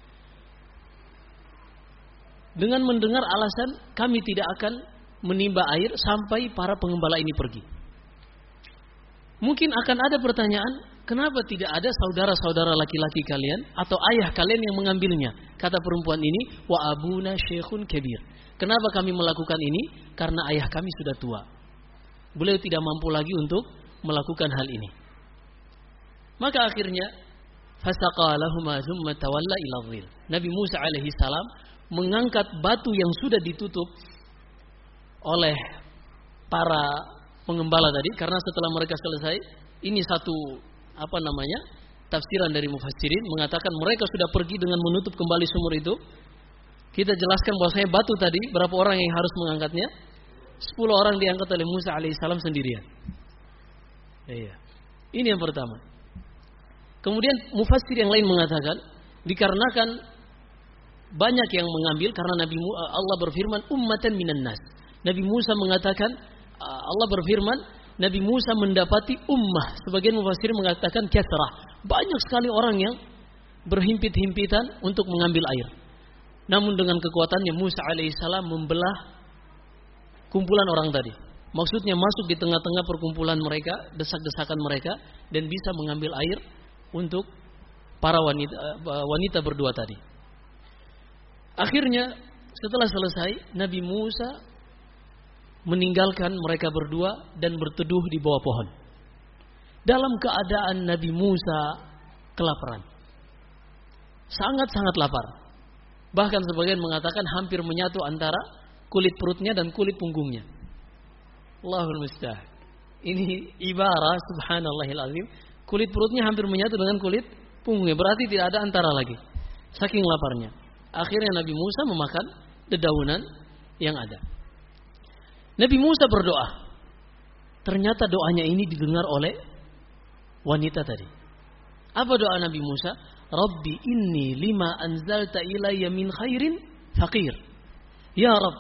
Dengan mendengar alasan kami tidak akan menimba air sampai para pengembala ini pergi. Mungkin akan ada pertanyaan, kenapa tidak ada saudara-saudara laki-laki kalian atau ayah kalian yang mengambilnya? Kata perempuan ini, wa abuna syekhun kabir. Kenapa kami melakukan ini? Karena ayah kami sudah tua. Beliau tidak mampu lagi untuk melakukan hal ini. Maka akhirnya fasaqalahuma thumma tawalla ila dhil. Nabi Musa alaihi salam mengangkat batu yang sudah ditutup oleh para pengembala tadi, karena setelah mereka selesai, ini satu tafsiran dari mufassirin mengatakan mereka sudah pergi dengan menutup kembali sumur itu. Kita jelaskan bahwasanya batu tadi berapa orang yang harus mengangkatnya? 10 orang diangkat oleh Musa alaihissalam sendirian. Iya. Ini yang pertama. Kemudian mufassir yang lain mengatakan dikarenakan banyak yang mengambil karena Allah berfirman ummatan minan nas. Nabi Musa mengatakan Allah berfirman Nabi Musa mendapati ummah. Sebagian mufassir mengatakan kathrah. Banyak sekali orang yang berhimpit-himpitan untuk mengambil air. Namun dengan kekuatannya Musa alaihissalam membelah kumpulan orang tadi. Maksudnya masuk di tengah-tengah perkumpulan mereka, desak-desakan mereka, dan bisa mengambil air untuk para wanita berdua tadi. Akhirnya setelah selesai, Nabi Musa meninggalkan mereka berdua dan berteduh di bawah pohon. Dalam keadaan Nabi Musa kelaparan. Sangat-sangat lapar. Bahkan sebagian mengatakan hampir menyatu antara kulit perutnya dan kulit punggungnya. Allahul musta'an. Ini ibarat subhanallahil azim. Kulit perutnya hampir menyatu dengan kulit punggungnya. Berarti tidak ada antara lagi. Saking laparnya. Akhirnya Nabi Musa memakan dedaunan yang ada. Nabi Musa berdoa. Ternyata doanya ini didengar oleh wanita tadi. Apa doa Nabi Musa? Rabbi inni lima anzalta ilayya min khairin faqir. Ya Rabb,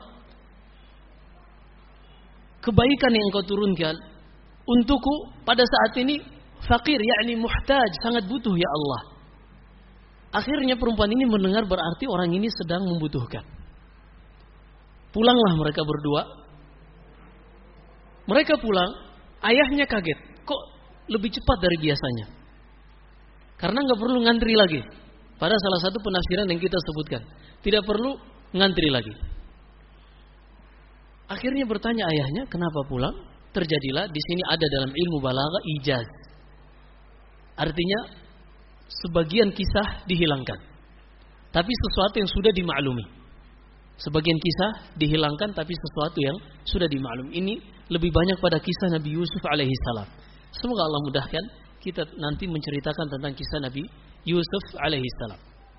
kebaikan yang engkau turunkan untukku pada saat ini faqir, yakni muhtaj, sangat butuh ya Allah. Akhirnya perempuan ini mendengar berarti orang ini sedang membutuhkan. Pulanglah mereka berdua. Mereka pulang, ayahnya kaget. Kok lebih cepat dari biasanya? Karena nggak perlu ngantri lagi. Pada salah satu penafsiran yang kita sebutkan, tidak perlu ngantri lagi. Akhirnya bertanya ayahnya, kenapa pulang? Terjadilah di sini ada dalam ilmu balaghah ijaz. Artinya sebagian kisah dihilangkan, tapi sesuatu yang sudah dimaklumi. Sebagian kisah dihilangkan, tapi sesuatu yang sudah dimaklum. Ini lebih banyak pada kisah Nabi Yusuf alaihi salam. Semoga Allah mudahkan kita nanti menceritakan tentang kisah Nabi Yusuf alaihi salam.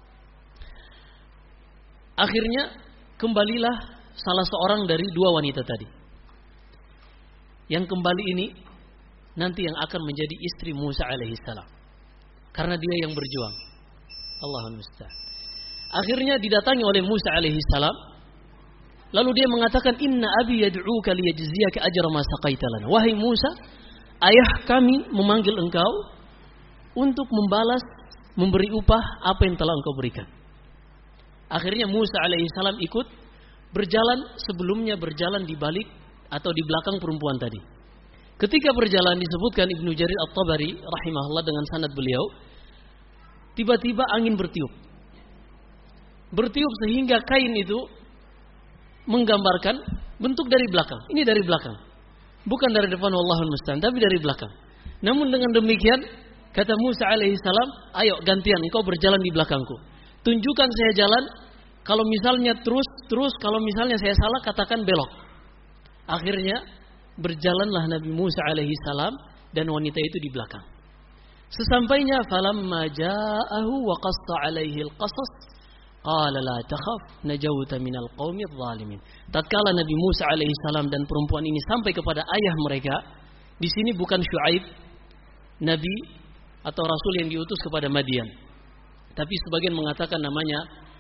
Akhirnya kembalilah salah seorang dari dua wanita tadi. Yang kembali ini nanti yang akan menjadi istri Musa alaihi salam. Karena dia yang berjuang. Allahul musta'an. Akhirnya didatangi oleh Musa alaihi salam. Lalu dia mengatakan, Inna abi yad'uka liyajziyaka ajra ma saqaita lana. Wahai Musa, ayah kami memanggil engkau untuk membalas, memberi upah apa yang telah engkau berikan. Akhirnya Musa alaihi salam ikut berjalan, sebelumnya berjalan di balik atau di belakang perempuan tadi. Ketika berjalan disebutkan Ibnu Jarir At-Tabari rahimahullah dengan sanad beliau, tiba-tiba angin bertiup. Bertiup sehingga kain itu menggambarkan bentuk dari belakang. Ini dari belakang. Bukan dari depan, wallahul musta'an, tapi dari belakang. Namun dengan demikian, kata Musa alaihi salam, ayo gantian, engkau berjalan di belakangku. Tunjukkan saya jalan, kalau misalnya terus, kalau misalnya saya salah, katakan belok. Akhirnya, berjalanlah Nabi Musa alaihi salam, dan wanita itu di belakang. Sesampainya, falamma ja'ahu wa qassa alaihi al-qasas, qala la takhaf najawta minal qaumidh zalimin. Tatkala Nabi Musa alaihi salam dan perempuan ini sampai kepada ayah mereka, di sini bukan Syuaib, nabi atau rasul yang diutus kepada Madian. Tapi sebagian mengatakan namanya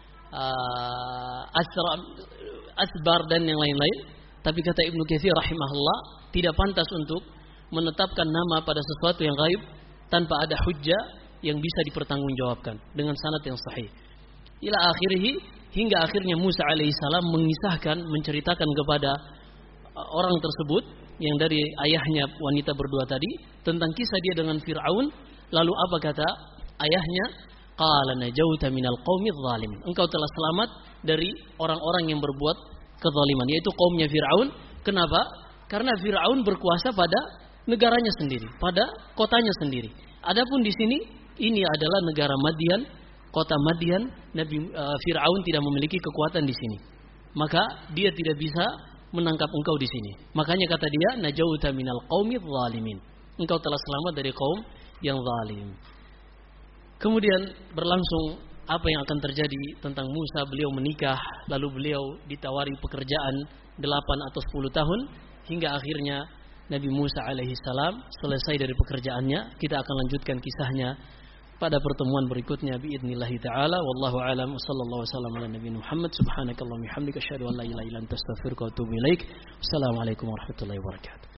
Asbar dan yang lain-lain. Tapi kata Ibnu Katsir rahimahullah, tidak pantas untuk menetapkan nama pada sesuatu yang gaib tanpa ada hujjah yang bisa dipertanggungjawabkan dengan sanad yang sahih. Ila akhirih, hingga akhirnya Musa alaihissalam mengisahkan, menceritakan kepada orang tersebut yang dari ayahnya wanita berdua tadi tentang kisah dia dengan Fir'aun. Lalu apa kata ayahnya? Qala najauta minal qaumidh zalimin. Engkau telah selamat dari orang-orang yang berbuat kezaliman, yaitu kaumnya Fir'aun. Kenapa? Karena Fir'aun berkuasa pada negaranya sendiri, pada kotanya sendiri. Adapun di sini ini adalah negara Madian, kota Madian. Nabi Fir'aun tidak memiliki kekuatan di sini, maka dia tidak bisa menangkap engkau di sini. Makanya kata dia, najauta minal qaumidh zalimin. Engkau telah selamat dari kaum yang zalim. Kemudian berlangsung apa yang akan terjadi tentang Musa. Beliau menikah, lalu beliau ditawari pekerjaan 8 atau 10 tahun, hingga akhirnya Nabi Musa alaihi salam selesai dari pekerjaannya. Kita akan lanjutkan kisahnya pada pertemuan berikutnya biidznillah taala. Wallahu a'lam. Wassallallahu wasallam ala nabiyina Muhammad. Subhanakallahumma wa bihamdika asyhadu an la ilaha illa anta astaghfiruka wa atubu ilaik. Wassalamualaikum warahmatullahi wabarakatuh.